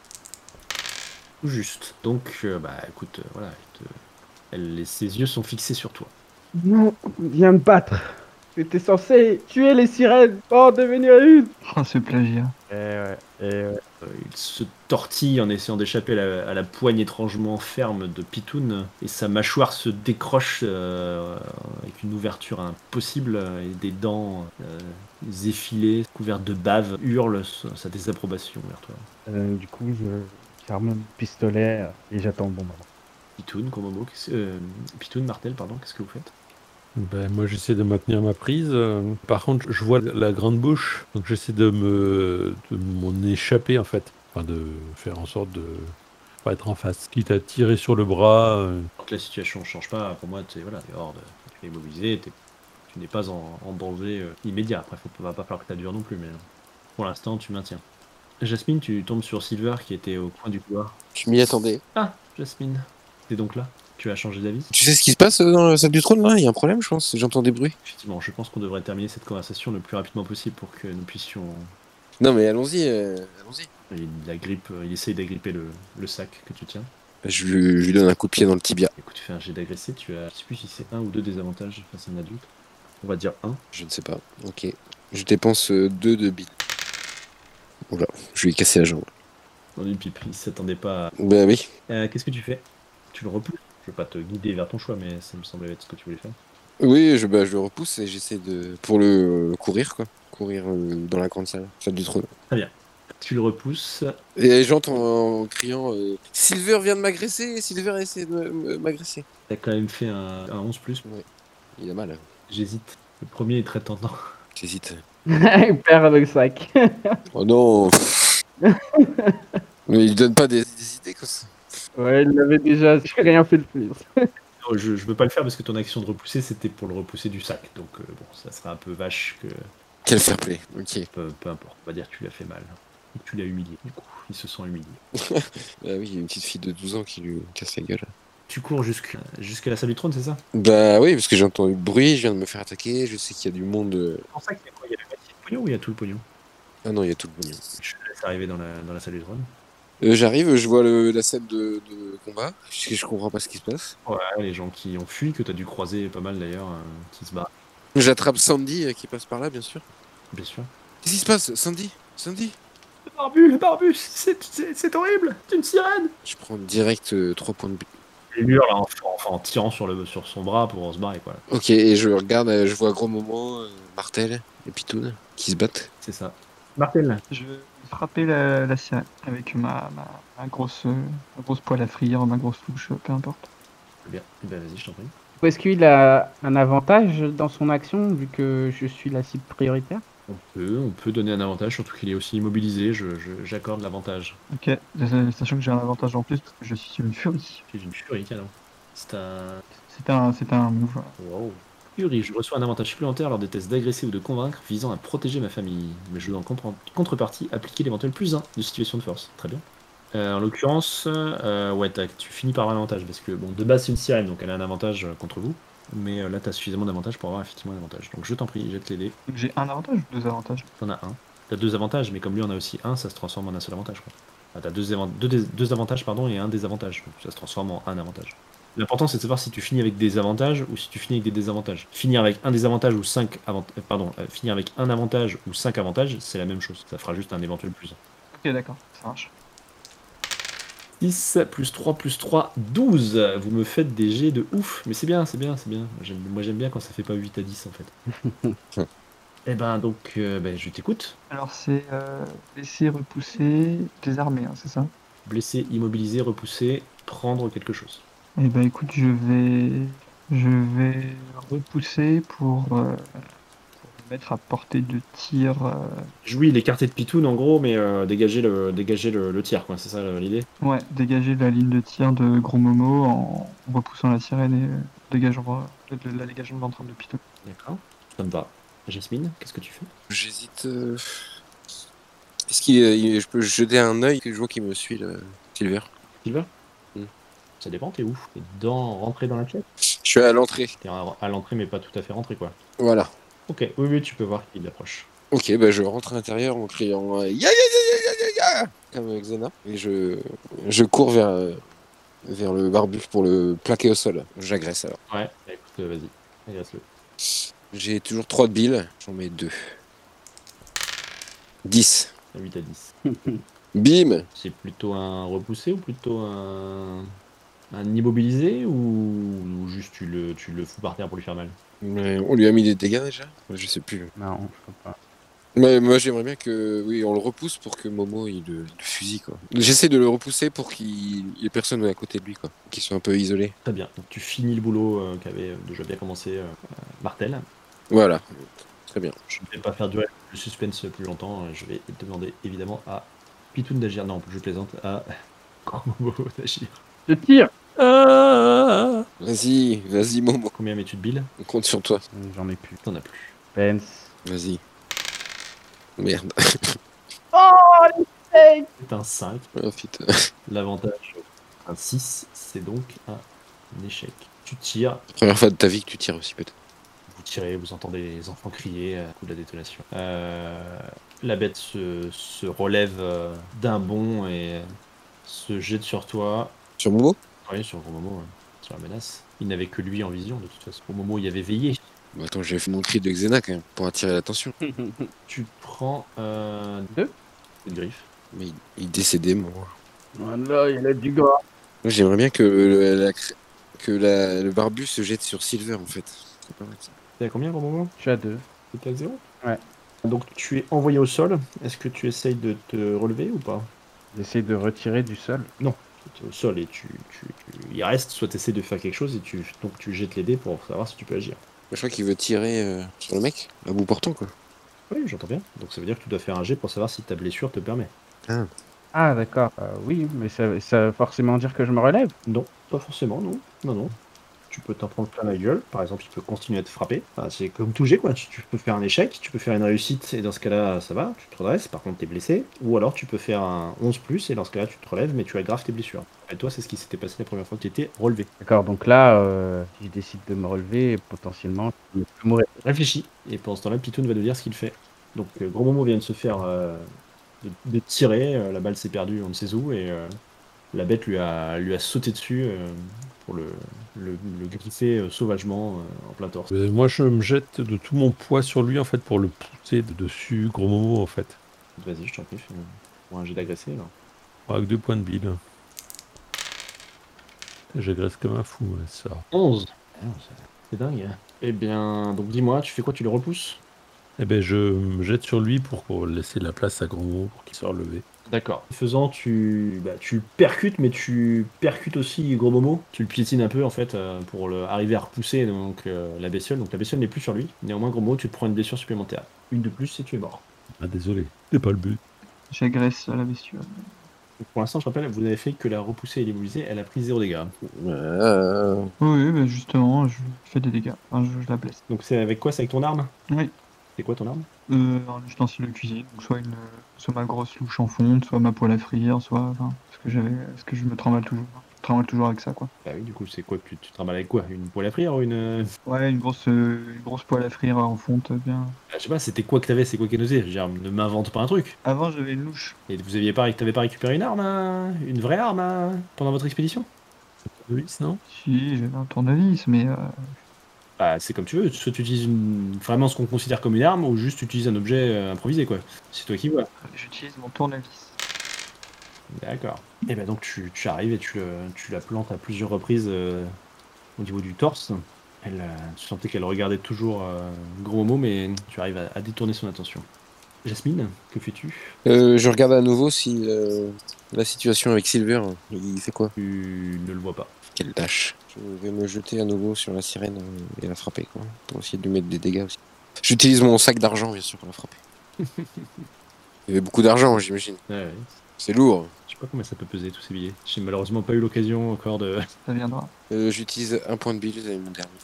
Tout juste. Donc, euh, bah, écoute, euh, voilà, il te- elle- ses yeux sont fixés sur toi. Non, viens me battre. J'étais censé tuer les sirènes, pas en devenir une. Oh, ce plagiat. Eh ouais, eh ouais. Euh, il se tortille en essayant d'échapper à la, à la poigne étrangement ferme de Pitoun et sa mâchoire se décroche euh, avec une ouverture impossible euh, et des dents euh, effilées, couvertes de bave, hurle sa sa désapprobation vers toi. Euh, du coup, je ferme mon pistolet euh, et j'attends le bon moment. Pitoun, Komodo, qu'est-ce- euh, Pitoun, Martel, pardon, qu'est-ce que vous faites? Ben, moi, j'essaie de maintenir ma prise. euh, Par contre, je vois la grande bouche, donc j'essaie de me de m'en échapper en fait, enfin de faire en sorte de pas être en face, quitte à tirer sur le bras. euh, Donc la situation ne change pas, pour moi, tu es voilà, t'es hors de, tu es immobilisé, t'es- tu n'es pas en, en danger euh, immédiat. Après, il ne va pas falloir que ça dure non plus, mais euh, pour l'instant, tu maintiens. Jasmine, tu tombes sur Silver qui était au coin du couloir. Je m'y attendais. Ah, Jasmine, t'es donc là? Tu as changé d'avis? Tu sais ce qui se passe euh, dans la salle du trône là? Il y a un problème, je pense. J'entends des bruits. Effectivement, je pense qu'on devrait terminer cette conversation le plus rapidement possible pour que nous puissions. Non, mais allons-y. euh, allons-y. Il agrippe, il essaye d'agripper le, le sac que tu tiens. Je lui, je lui donne un coup de pied dans le tibia. Écoute, tu fais un jet d'agressé, tu as. Je sais plus si c'est un ou deux désavantages face à un adulte. On va dire un. Je ne sais pas. Ok. Je dépense euh, deux de billes. Oula, je lui ai cassé la jambe. Dans une pipe, il s'attendait pas à. Bah oui. Euh, Qu'est-ce que tu fais? Tu le repousses? Je veux pas te guider vers ton choix, mais ça me semblait être ce que tu voulais faire. Oui, je, bah, je le repousse et j'essaie de. Pour le euh, courir, quoi. Courir euh, dans la grande salle, salle du trône. Tu le repousses. Et j'entends en, en criant euh, Silver vient de m'agresser, Silver essaie de m- m'agresser. T'as quand même fait un, un onze plus. Il a mal. J'hésite. Le premier est très tentant. J'hésite. Il perd le sac. Oh non. Mais il donne pas des, des idées comme ça. Ouais, il l'avait déjà, j'ai rien fait de plus. Non, Je, je veux pas le faire parce que ton action de repousser c'était pour le repousser du sac. Donc euh, bon, ça serait un peu vache que. Quel fair play. Ok. Peu, peu importe. On va dire que tu l'as fait mal. Et que tu l'as humilié. Du coup, il se sent humilié. Bah oui, il y a une petite fille de douze ans qui lui casse la gueule. Tu cours jusqu'à jusqu'à la salle du trône, c'est ça? Bah oui, parce que j'ai entendu le bruit, je viens de me faire attaquer, je sais qu'il y a du monde. euh, C'est pour ça qu'il y a quoi? Il y a la moitié du pognon ou il y a tout le pognon? Ah non, il y a tout le pognon. Je te laisse arriver dans la, dans la salle du trône. Euh, J'arrive, je vois le, la scène de, de combat, je, je comprends pas ce qui se passe. Ouais, les gens qui ont fui, que t'as dû croiser pas mal d'ailleurs, euh, qui se battent, J'attrape Sandy euh, qui passe par là, bien sûr. bien sûr. Qu'est-ce qui se passe, Sandy? Sandy? Le barbu, le barbu, c'est- c'est c'est horrible, c'est une sirène. Je prends direct euh, trois points de but. Il hurle en, en, en tirant sur, le, sur son bras pour se barrer, quoi. Ok, et je regarde, euh, je vois gros moment, euh, Martel et Pitoun qui se battent. C'est ça. Martel, Je vais frapper la, la sirène avec ma, ma, ma grosse, euh, ma grosse poêle à frire, ma grosse touche, peu importe. bien. Eh ben, vas-y, je t'en prie. Est-ce qu'il a un avantage dans son action vu que je suis la cible prioritaire? On peut, on peut donner un avantage, surtout qu'il est aussi immobilisé, je, je- j'accorde l'avantage. Ok, euh, sachant que j'ai un avantage en plus parce que je suis une furie. C'est une furie, canon. C'est un... C'est un, c'est un move. Wow. Furie, je reçois un avantage supplémentaire lors des tests d'agresser ou de convaincre visant à protéger ma famille. Mais je dois en compre- contrepartie appliquer l'éventuel plus un de situation de force. Très bien. Euh, en l'occurrence, euh, ouais, t'as- tu finis par avoir un avantage parce que bon, de base c'est une sirène donc elle a un avantage euh, contre vous. Mais euh, là t'as suffisamment d'avantages pour avoir effectivement un avantage. Donc je t'en prie, jette les dés. Donc j'ai un avantage ou deux avantages? T'en as un. T'as deux avantages, mais comme lui en a aussi un, ça se transforme en un seul avantage. Quoi. Ah, t'as deux, avant- deux, dés- deux avantages pardon, et un désavantage. Donc ça se transforme en un avantage. L'important c'est de savoir si tu finis avec des avantages ou si tu finis avec des désavantages. Finir avec un désavantage ou cinq avantages. Pardon, euh, finir avec un avantage ou cinq avantages, c'est la même chose. Ça fera juste un éventuel plus. Ok, d'accord, ça marche. six plus trois plus trois, douze. Vous me faites des jets de ouf. Mais c'est bien, c'est bien, c'est bien. J'aime- Moi j'aime bien quand ça fait pas huit à dix en fait. Eh ben donc, euh, ben, je t'écoute. Alors c'est euh, laisser repousser, désarmer, hein, c'est ça? Blessé, immobilisé, repoussé, prendre quelque chose. Eh ben écoute, je vais, je vais repousser pour, euh, pour me mettre à portée de tir. euh, Oui, il est écarté de Pitoun en gros, mais euh, dégager, le, dégager le, le tir, quoi. C'est ça euh, l'idée? Ouais, dégager la ligne de tir de Gros Momo en repoussant la sirène et euh, dégageant euh, le- la dégagement ventrale de Python. D'accord. Ça me va. Jasmine, qu'est-ce que tu fais? J'hésite. euh, Est-ce qu'il euh, il- je peux jeter un œil que je vois qu'il me suit, le Silver? Silver? Hmm. Ça dépend, t'es où? T'es dans, rentré dans la pièce? Je suis à l'entrée. T'es à, à l'entrée, mais pas tout à fait rentré, quoi. Voilà. Ok, oui, oui, tu peux voir qu'il approche. Ok, bah je rentre à l'intérieur en criant euh, Ya ya ya ya ya ya ya comme euh, Xena. Et je, je cours vers, euh, vers le barbu pour le plaquer au sol. J'agresse alors. Ouais, bah, écoute, euh, vas-y, agresse-le. J'ai toujours trois de billes, j'en mets deux. dix. huit à dix. Bim. C'est plutôt un repoussé ou plutôt un, un immobilisé ou, ou juste tu le, tu le fous par terre pour lui faire mal? Mais on lui a mis des dégâts déjà? Je sais plus. Non, je crois pas. Mais moi j'aimerais bien que oui on le repousse pour que Momo il le, il le fusille quoi. J'essaie de le repousser pour qu'il y ait personne à côté de lui quoi, qu'il soit un peu isolé. Très bien, donc tu finis le boulot euh, qu'avait déjà bien commencé euh, Martel. Voilà, très bien. Je ne vais pas faire durer le suspense plus longtemps, je vais demander évidemment à Pitoun d'agir, non je plaisante, à Cormobo d'agir. Je tire. Ah Vas-y, vas-y Momo, Combien mets-tu de billes? on compte sur toi. J'en ai plus. T'en as plus. Pence. Vas-y. Merde. C'est un cinq, Oh putain. l'avantage un six, c'est donc un échec. Tu tires, Première fois de ta vie que tu tires aussi peut-être. vous tirez, vous entendez les enfants crier à coup de la détonation. Euh, la bête se, se relève euh, d'un bond et se jette sur toi. Sur Momo? Oui, sur le gros moment, ouais, sur la menace. Il n'avait que lui en vision de toute façon. Au moment où il avait veillé, Bon, attends, j'ai fait mon cri de Xena quand même pour attirer l'attention. tu prends euh, Deux. une griffe. Mais il, il est décédé Momo. Voilà, il a du gras. Moi j'aimerais bien que, le, la, que la- le barbu se jette sur Silver en fait. C'est pas mal, ça. T'es à combien, gros moment? Je suis à deux. T'es à zéro? Ouais. Donc tu es envoyé au sol. Est-ce que tu essayes de te relever ou pas? J'essaie de retirer du sol. Non. Tu es au sol et tu, tu, tu- il reste, soit tu essaies de faire quelque chose et tu, donc tu jettes les dés pour savoir si tu peux agir. Je crois qu'il veut tirer euh, sur le mec, à bout portant quoi. Oui, j'entends bien. Donc ça veut dire que tu dois faire un jet pour savoir si ta blessure te permet. Ah, d'accord. Euh, oui, mais ça, ça veut forcément dire que je me relève. Non, pas forcément, non. Non, non. Tu peux t'en prendre plein la gueule, par exemple, tu peux continuer à te frapper. Enfin, c'est comme tout jet, quoi. Tu, tu peux faire un échec, tu peux faire une réussite, et dans ce cas-là, ça va, tu te redresses, par contre, t'es blessé. Ou alors, tu peux faire un onze plus, et dans ce cas-là, tu te relèves, mais tu aggraves tes blessures. Et toi, c'est ce qui s'était passé la première fois que tu étais relevé. D'accord, donc là, euh, si je décide de me relever, potentiellement, je peux mourir. Réfléchis, et pendant ce temps-là, Pitoun va nous dire ce qu'il fait. Donc, euh, Gros Momo vient de se faire euh, de, de tirer, euh, la balle s'est perdue, on ne sait où, et euh, la bête lui a, lui a sauté dessus euh, pour le, le, le griffer euh, sauvagement euh, en plein torse. Euh, Moi, je me jette de tout mon poids sur lui, en fait, pour le pousser de dessus, gros Momo, en fait. Vas-y, je t'en prie, fais un jet d'agresser alors. Avec deux points de bile. J'agresse comme un fou, ouais, ça. onze. C'est dingue. Hein. Eh bien, donc dis-moi, tu fais quoi? Tu le repousses? Eh ben, je me jette sur lui pour, pour laisser la place à gros Momo pour qu'il soit relevé. D'accord. Faisant, tu, bah, tu le percutes, mais tu percutes aussi Gros Momo. Tu le piétines un peu en fait euh, pour le, arriver à repousser donc, euh, la bestiole. Donc la bestiole n'est plus sur lui. Néanmoins, Gros Momo, tu te prends une blessure supplémentaire. Une de plus et tu es mort. Ah, désolé, c'est pas le but. J'agresse la bestiole. Donc, pour l'instant, je rappelle, vous n'avez fait que la repousser et l'immobiliser. Elle a pris zéro dégâts. Euh, Oui, oui, bah justement, je fais des dégâts. Enfin, je, je la blesse. Donc c'est avec quoi? C'est avec ton arme? Oui. C'est quoi ton arme? Euh, un ustensile de cuisine, donc soit une, soit ma grosse louche en fonte, soit ma poêle à frire, soit, enfin, parce que j'avais, parce que je me trimballe toujours, je trimballe toujours avec ça, quoi. Bah oui, du coup, c'est quoi que tu, tu te trimbales avec quoi? Une poêle à frire ou une... Ouais, une grosse, euh, une grosse poêle à frire en fonte, bien. Ah, je sais pas, c'était quoi que t'avais? C'est quoi qui est osé? Je veux dire, ne m'invente pas un truc. Avant, j'avais une louche. Et vous aviez pas, t'avais pas récupéré une arme, hein, une vraie arme, hein, pendant votre expédition? Oui, non? Si, j'avais un tournevis, mais euh, Bah, c'est comme tu veux. Soit tu utilises une- vraiment ce qu'on considère comme une arme, ou juste tu utilises un objet euh, improvisé, quoi. C'est toi qui vois. j'utilise mon tournevis. D'accord. Et ben donc tu, tu arrives et tu, le- tu la plantes à plusieurs reprises euh, au niveau du torse. Elle, euh, tu sentais qu'elle regardait toujours euh, Gros Momo, mais tu arrives à, à détourner son attention. Jasmine, que fais-tu? Euh, je regarde à nouveau si euh, la situation avec Silver, il fait quoi? Tu ne le vois pas. Quelle lâche. Je vais me jeter à nouveau sur la sirène euh, et la frapper, quoi. Pour essayer de lui mettre des dégâts aussi. J'utilise mon sac d'argent, bien sûr, pour la frapper. Il y avait beaucoup d'argent, j'imagine. Ouais, ouais. C'est lourd. Je sais pas combien ça peut peser tous ces billets. J'ai malheureusement pas eu l'occasion encore de. Ça viendra. Euh, J'utilise un point de bille avec mon dernier.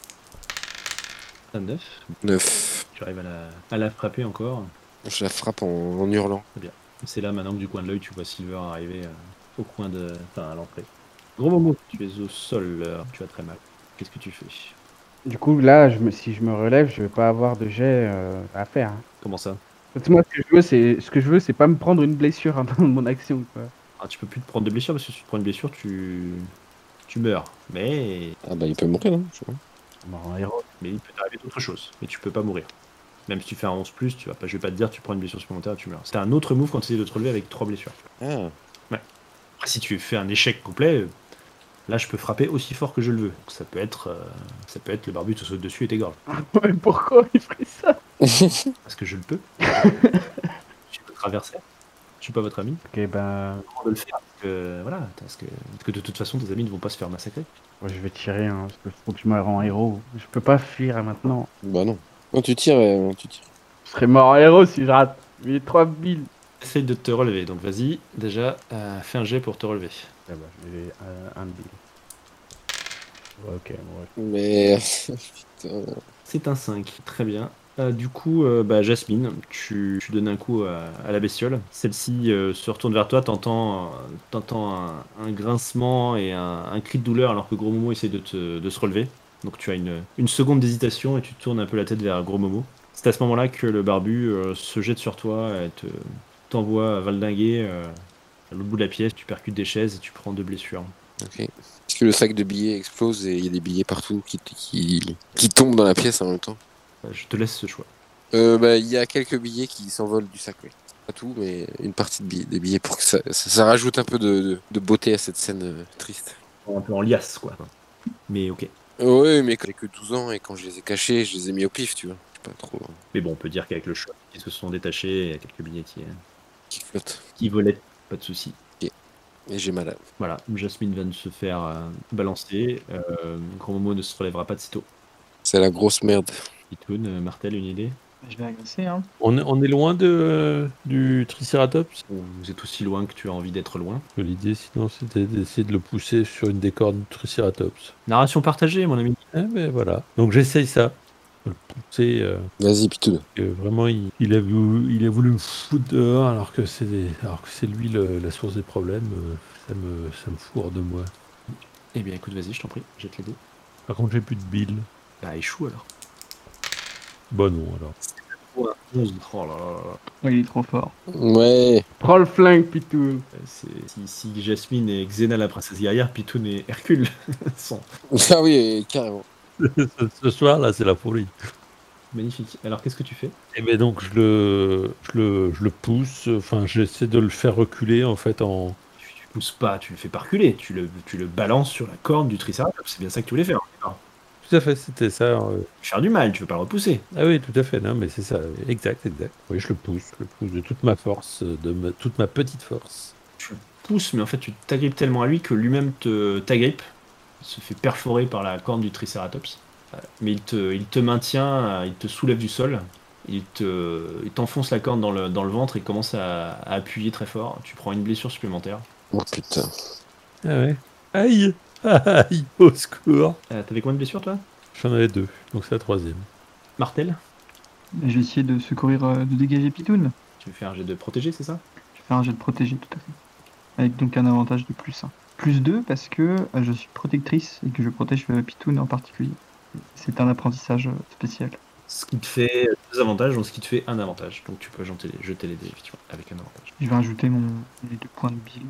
À neuf. neuf. Tu arrives à la, à la frapper encore. Je la frappe en, en hurlant. C'est là maintenant que du coin de l'œil tu vois Silver arriver euh, au coin de. Enfin à l'entrée. Gros Momo, tu es au sol, euh, tu as très mal. Qu'est-ce que tu fais? Du coup, là, je me, si je me relève, je vais pas avoir de jet euh, à faire. Hein. Comment ça? Parce que moi, ce que je veux, c'est ce que je veux, c'est pas me prendre une blessure hein, dans mon action. Quoi. Ah, tu peux plus te prendre de blessure parce que si tu te prends une blessure, tu. Tu meurs. Mais. Ah bah il peut mourir, hein, je vois. Mort en héros. Mais il peut t'arriver d'autres choses. Mais tu peux pas mourir. Même si tu fais un onze plus, tu vas pas, je vais pas te dire tu prends une blessure supplémentaire et tu meurs. C'est un autre move quand tu essaies de te relever avec trois blessures. Ah. Après, si tu fais un échec complet, là je peux frapper aussi fort que je le veux. Donc, ça peut être, euh, ça peut être le barbu te saute dessus et t'égorge. Mais pourquoi il ferait ça? Parce que je le peux. Tu peux traverser. Je suis pas votre ami. Ok, ben, De le faire. Parce que, voilà, parce que, parce que de toute façon tes amis ne vont pas se faire massacrer. moi, je vais tirer, hein, parce que faut que je me rends héros. Je peux pas fuir hein, maintenant. Bah non. Quand tu tires, euh, tu tires. Je serais mort en héros si je rate. Mais trois mille. Essaye de te relever. Donc vas-y, déjà, euh, fais un jet pour te relever. Ah bah, je vais euh, un bill. Ouais, ok, ouais. Mais. Putain. C'est un cinq, très bien. Euh, du coup, euh, bah, Jasmine, tu, tu donnes un coup à, à la bestiole. Celle-ci euh, se retourne vers toi, t'entends, euh, t'entends un, un grincement et un, un cri de douleur alors que Gros Momo essaie de, te, de se relever. Donc tu as une, une seconde d'hésitation et tu tournes un peu la tête vers Gros Momo. C'est à ce moment-là que le barbu euh, se jette sur toi et te, t'envoie valdinguer euh, à l'autre bout de la pièce. Tu percutes des chaises et tu prends deux blessures. Ok. Est-ce que le sac de billets explose et il y a des billets partout qui, qui, qui tombent dans la pièce en même temps? Euh, Je te laisse ce choix. Euh, bah, il y a quelques billets qui s'envolent du sac, oui. Pas tout, mais une partie de billets, des billets pour que ça, ça, ça rajoute un peu de, de, de beauté à cette scène euh, triste. Un peu en liasse, quoi. Mais ok. Euh, ouais, mais quand j'ai que douze ans et quand je les ai cachés, je les ai mis au pif, tu vois. Je sais pas trop. euh, Mais bon, on peut dire qu'avec le choc, ils se sont détachés, il y a quelques billets qui, qui flotte. qui volaient, pas de soucis. Et j'ai mal à... Voilà, Jasmine vient de se faire euh, balancer. Euh, Gros Momo ne se relèvera pas de sitôt. C'est la grosse merde. Itoun, euh, Martel, une idée? Je vais agresser, hein. On est, on est loin de, euh, du Triceratops. Vous êtes aussi loin que tu as envie d'être loin. L'idée, sinon, c'était d'essayer de le pousser sur une des cornes du Triceratops. Narration partagée, mon ami. Eh ben voilà. Donc j'essaye ça. De le pousser. euh, Vas-y, Pitoun. que vraiment, il, il a voulu, il a voulu me foutre dehors alors que c'est des- alors que c'est lui le- la source des problèmes. euh, Ça me, ça me fout hors de moi. Eh bien, écoute, vas-y, je t'en prie, jette les dés. Par contre, j'ai plus de bile. Bah, échoue alors. Bon, non, alors. onze. Oh là là là là. Ouais, il est trop fort. Ouais. Prends le flingue, Pitoun. Euh, c'est- Si, si Jasmine est Xena, la princesse guerrière, Pitoun et Hercule sont Ah oui, carrément. ce, ce soir, là, c'est la folie. magnifiques. Alors, qu'est-ce que tu fais? Et ben donc, je le, je le, je le pousse. Enfin, j'essaie de le faire reculer, en fait, en. Tu, tu pousses pas, tu le fais pas reculer, tu le, tu le balances sur la corne du Triceratops. C'est bien ça que tu voulais faire. d'accord. Tout à fait, c'était ça. euh. Faire du mal, tu veux pas le repousser. Ah oui, tout à fait. Non, mais c'est ça. Exact, exact. Oui, je le pousse. Je le pousse de toute ma force, de ma- toute ma petite force. Tu le pousses, mais en fait, tu t'agrippes tellement à lui que lui-même te t'agrippe. Il se fait perforer par la corne du Triceratops. Euh, Mais il te, il te maintient, euh, il te soulève du sol. Il te, il t'enfonce la corne dans le, dans le ventre et commence à, à appuyer très fort. Tu prends une blessure supplémentaire. Oh putain. Ah ouais. Aïe. Aïe, au secours. Euh, T'avais combien de blessures, toi? J'en avais deux, donc c'est la troisième. Martel? Je vais essayer de secourir, euh, de dégager Pitoun. Tu veux faire un jet de protéger, c'est ça? Je vais faire un jet de protégé, tout à fait. Avec donc un avantage de plus un. Plus deux parce que euh, je suis protectrice et que je protège euh, Pitoun en particulier. C'est un apprentissage euh, spécial. Ce qui te fait deux avantages, donc ce qui te fait un avantage. Donc tu peux jeter les, jeter les dés, effectivement, avec un avantage. Je vais ajouter mon, les deux points de bile.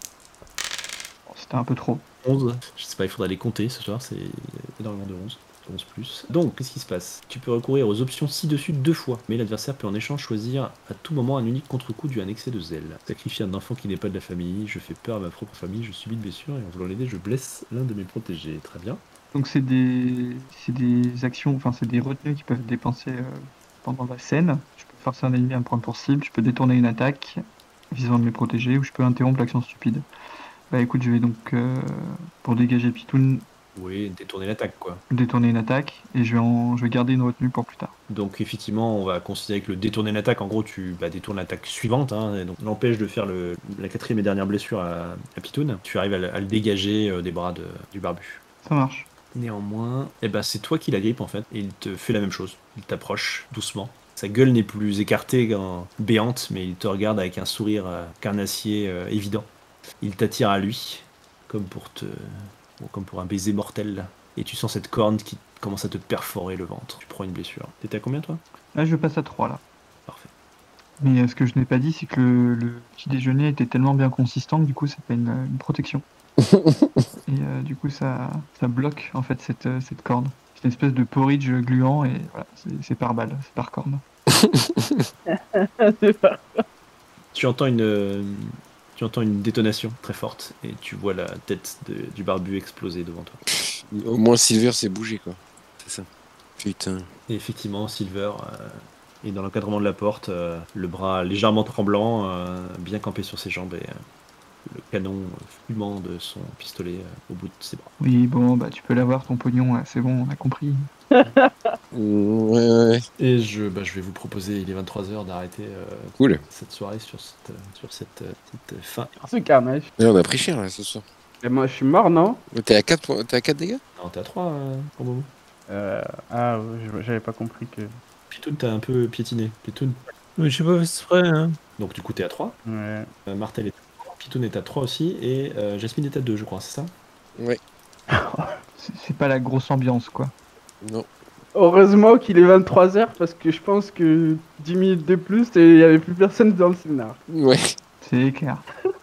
Bon, c'était un peu trop. onze. Je sais pas, il faudra les compter ce soir, c'est énormément de onze. onze plus. Donc, qu'est-ce qui se passe? Tu peux recourir aux options ci-dessus deux fois, mais l'adversaire peut en échange choisir à tout moment un unique contre-coup dû à un excès de zèle. Sacrifier un enfant qui n'est pas de la famille, je fais peur à ma propre famille, je subis de blessures et en voulant l'aider, je blesse l'un de mes protégés. Très bien. Donc c'est des, c'est des actions, enfin c'est des retenues qui peuvent être dépensées euh, pendant la scène. Je peux forcer un ennemi à me prendre pour cible, je peux détourner une attaque visant de les protéger, ou je peux interrompre l'action stupide. Bah écoute, je vais donc, euh, pour dégager Pitoun, Oui, détourner l'attaque, quoi. détourner une attaque, et je vais, en, je vais garder une retenue pour plus tard. Donc effectivement, on va considérer que le détourner l'attaque, en gros, tu bah, détournes l'attaque suivante, hein, et donc l'empêche de faire le, la quatrième et dernière blessure à, à Pitoun. Tu arrives à, le- à le dégager euh, des bras de- du barbu. Ça marche. Néanmoins, eh ben, c'est toi qui la grippe en fait, et il te fait la même chose. Il t'approche doucement. Sa gueule n'est plus écartée, en- béante, mais il te regarde avec un sourire euh, carnassier euh, évident. Il t'attire à lui, comme pour te, bon, comme pour un baiser mortel. Et tu sens cette corne qui commence à te perforer le ventre. Tu prends une blessure. T'étais à combien toi? Là, je passe à trois là. Parfait. Mais euh, ce que je n'ai pas dit, c'est que le, le petit déjeuner était tellement bien consistant que du coup, ça fait une, une protection. Et euh, du coup, ça, ça bloque en fait cette, euh, cette corne. C'est une espèce de porridge gluant et voilà, c'est c'est par balle, c'est par corne. C'est pas- Tu entends une, euh, tu entends une détonation très forte et tu vois la tête de- du barbu exploser devant toi. Au moins Silver s'est bougé, quoi. C'est ça. Putain. Et effectivement, Silver euh, est dans l'encadrement de la porte, euh, le bras légèrement tremblant, euh, bien campé sur ses jambes et euh, le canon fumant de son pistolet euh, au bout de ses bras. Oui, bon, bah tu peux l'avoir ton pognon, là, c'est bon, on a compris. Mm, ouais, ouais, ouais. Et je, bah, je vais vous proposer, il est vingt-trois heures, d'arrêter euh, Cool. cette soirée sur cette, euh, sur cette, euh, cette, euh, fin. Ce carnage. Là, on a pris cher, là, ce soir. Et moi, je suis mort, non? T'es à quatre, t'es à quatre dégâts? Non, t'es à trois, euh, pour le moment. euh, Ah, ouais, je- j'avais pas compris que. Pitoun, t'as un peu piétiné. Pitoun. Mais j'ai pas fait exprès, hein. Donc du coup, t'es à trois. Ouais. Euh, Martel est à trois. Pitoun est à trois aussi. Et euh, Jasmine est à deux, je crois, c'est ça? Ouais. C'est c'est pas la grosse ambiance, quoi. Non. Heureusement qu'il est vingt-trois heures parce que je pense que dix minutes de plus et il y avait plus personne dans le scénar. Ouais. C'est clair.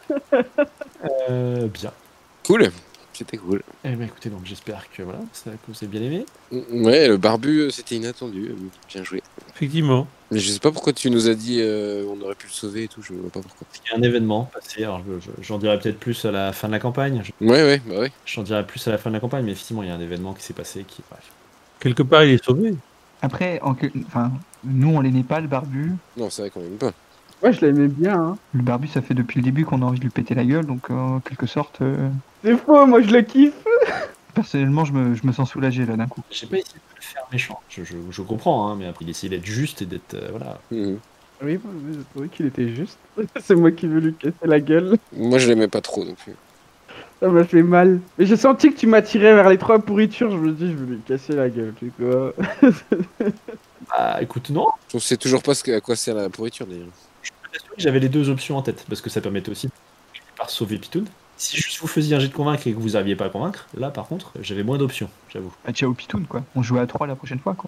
Euh, bien. Cool. C'était cool. Eh ben écoutez, donc j'espère que voilà, ça, que vous avez bien aimé. Mm, Ouais, le barbu, euh, c'était inattendu. euh, Bien joué. Effectivement. Mais je sais pas pourquoi tu nous as dit euh, on aurait pu le sauver et tout, je vois pas pourquoi. Il y a un événement passé, alors je- je- j'en dirai peut-être plus à la fin de la campagne. Je- Ouais, ouais, bah ouais. J'en dirai plus à la fin de la campagne, mais effectivement, il y a un événement qui s'est passé qui. Bref. Quelque part, il est sauvé. Après, en que- enfin, nous on l'aimait pas, le barbu. Non, c'est vrai qu'on aime pas. Ouais, je l'aimais bien, hein. Le barbu, ça fait depuis le début qu'on a envie de lui péter la gueule, donc euh, en quelque sorte, euh, C'est faux, moi je le kiffe. personnellement, je me, je me sens soulagé là d'un coup. J'ai pas essayé de le faire méchant. Je, je- je comprends, hein, mais après, il essayait d'être juste et d'être. euh, voilà. Mhm. Oui, moi, j'ai trouvé qu'il était juste. C'est moi qui veux lui casser la gueule. Moi, je l'aimais pas trop non plus. Ça m'a fait mal. Mais j'ai senti que tu m'attirais vers les trois pourritures. Je me dis, je vais lui casser la gueule, tu vois. Bah écoute, non. Je sais toujours pas ce que- à quoi sert la pourriture d'ailleurs. J'avais les deux options en tête, parce que ça permettait aussi de par sauver Pitoun. Si juste vous faisiez un jet de convaincre et que vous n'arriviez pas à convaincre, là par contre, j'avais moins d'options, j'avoue. Bah, ciao Pitoun, quoi. On joue à trois la prochaine fois, quoi.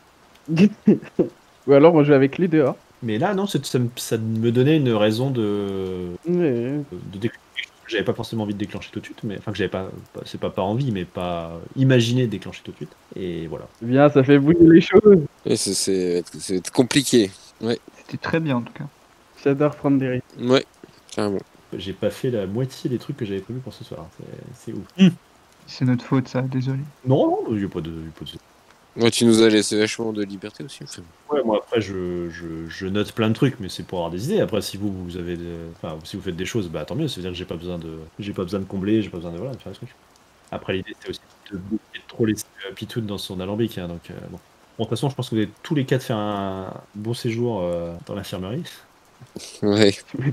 Ou alors on joue avec les dehors. Mais là, non, c'est- ça, me- ça me donnait une raison de, Ouais. de déclencher quelque chose que j'avais pas forcément envie de déclencher tout de suite, mais enfin que j'avais pas, pas- c'est pas pas envie, mais pas imaginé de déclencher tout de suite. Et voilà. Bien, ça fait bouger les choses. Et c'est- c'est c'est compliqué. C'était très bien en tout cas. J'adore prendre des risques. Ouais, carrément. J'ai pas fait la moitié des trucs que j'avais prévus pour ce soir. C'est- C'est ouf. C'est notre faute, ça, désolé. Non, non, il n'y a pas de. il y a pas de- Ouais, tu nous as laissé vachement de liberté aussi. Enfin. Ouais, moi après je, je, je note plein de trucs, mais c'est pour avoir des idées. Après, si vous vous avez, des- enfin, si vous faites des choses, bah tant mieux. Ça veut dire que j'ai pas besoin de, j'ai pas besoin de combler, j'ai pas besoin de voilà de faire des trucs. Après, l'idée c'était aussi de, de trop laisser euh, Pitoun dans son alambic, hein, donc euh, bon. Bon, de toute façon, je pense que vous avez tous les quatre fait un bon séjour euh, dans l'infirmerie. Ouais.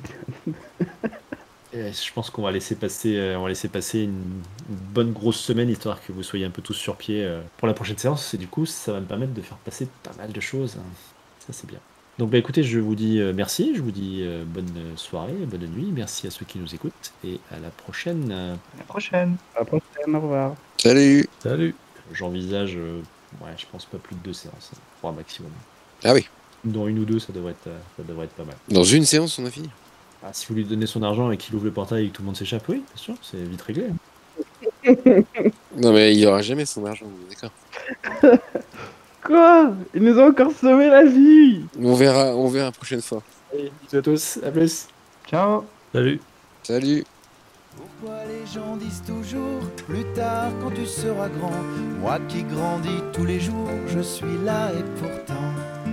Et je pense qu'on va laisser passer, euh, on va laisser passer une, une bonne grosse semaine histoire que vous soyez un peu tous sur pied euh, pour la prochaine séance. Et du coup, ça va me permettre de faire passer pas mal de choses. hein. Ça, c'est bien. Donc, bah écoutez, je vous dis euh, merci, je vous dis euh, bonne soirée, bonne nuit. Merci à ceux qui nous écoutent et à la prochaine. Euh, À la prochaine. À la prochaine, au revoir. Salut. Salut. J'envisage, euh, ouais, je pense pas plus de deux séances, hein, trois maximum. Ah oui. Dans une ou deux, ça devrait être, euh, ça devrait être pas mal. Dans une séance, on a fini. Ah, si vous lui donnez son argent et qu'il ouvre le portail et que tout le monde s'échappe, oui, bien sûr, c'est vite réglé. Non, mais il aura jamais son argent, d'accord. Quoi? Ils nous ont encore sauvé la vie. On verra, on verra la prochaine fois. Allez, bisous à tous, à plus. Ciao. Salut. Salut. Pourquoi les gens disent toujours plus tard quand tu seras grand? Moi qui grandis tous les jours, je suis là et pourtant.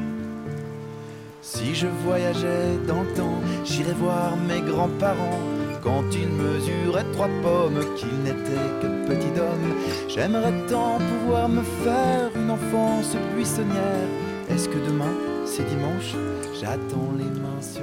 Si je voyageais dans le temps, j'irais voir mes grands-parents quand ils mesuraient trois pommes, qu'ils n'étaient que petits d'hommes. J'aimerais tant pouvoir me faire une enfance buissonnière. Est-ce que demain, c'est dimanche? J'attends les mains sur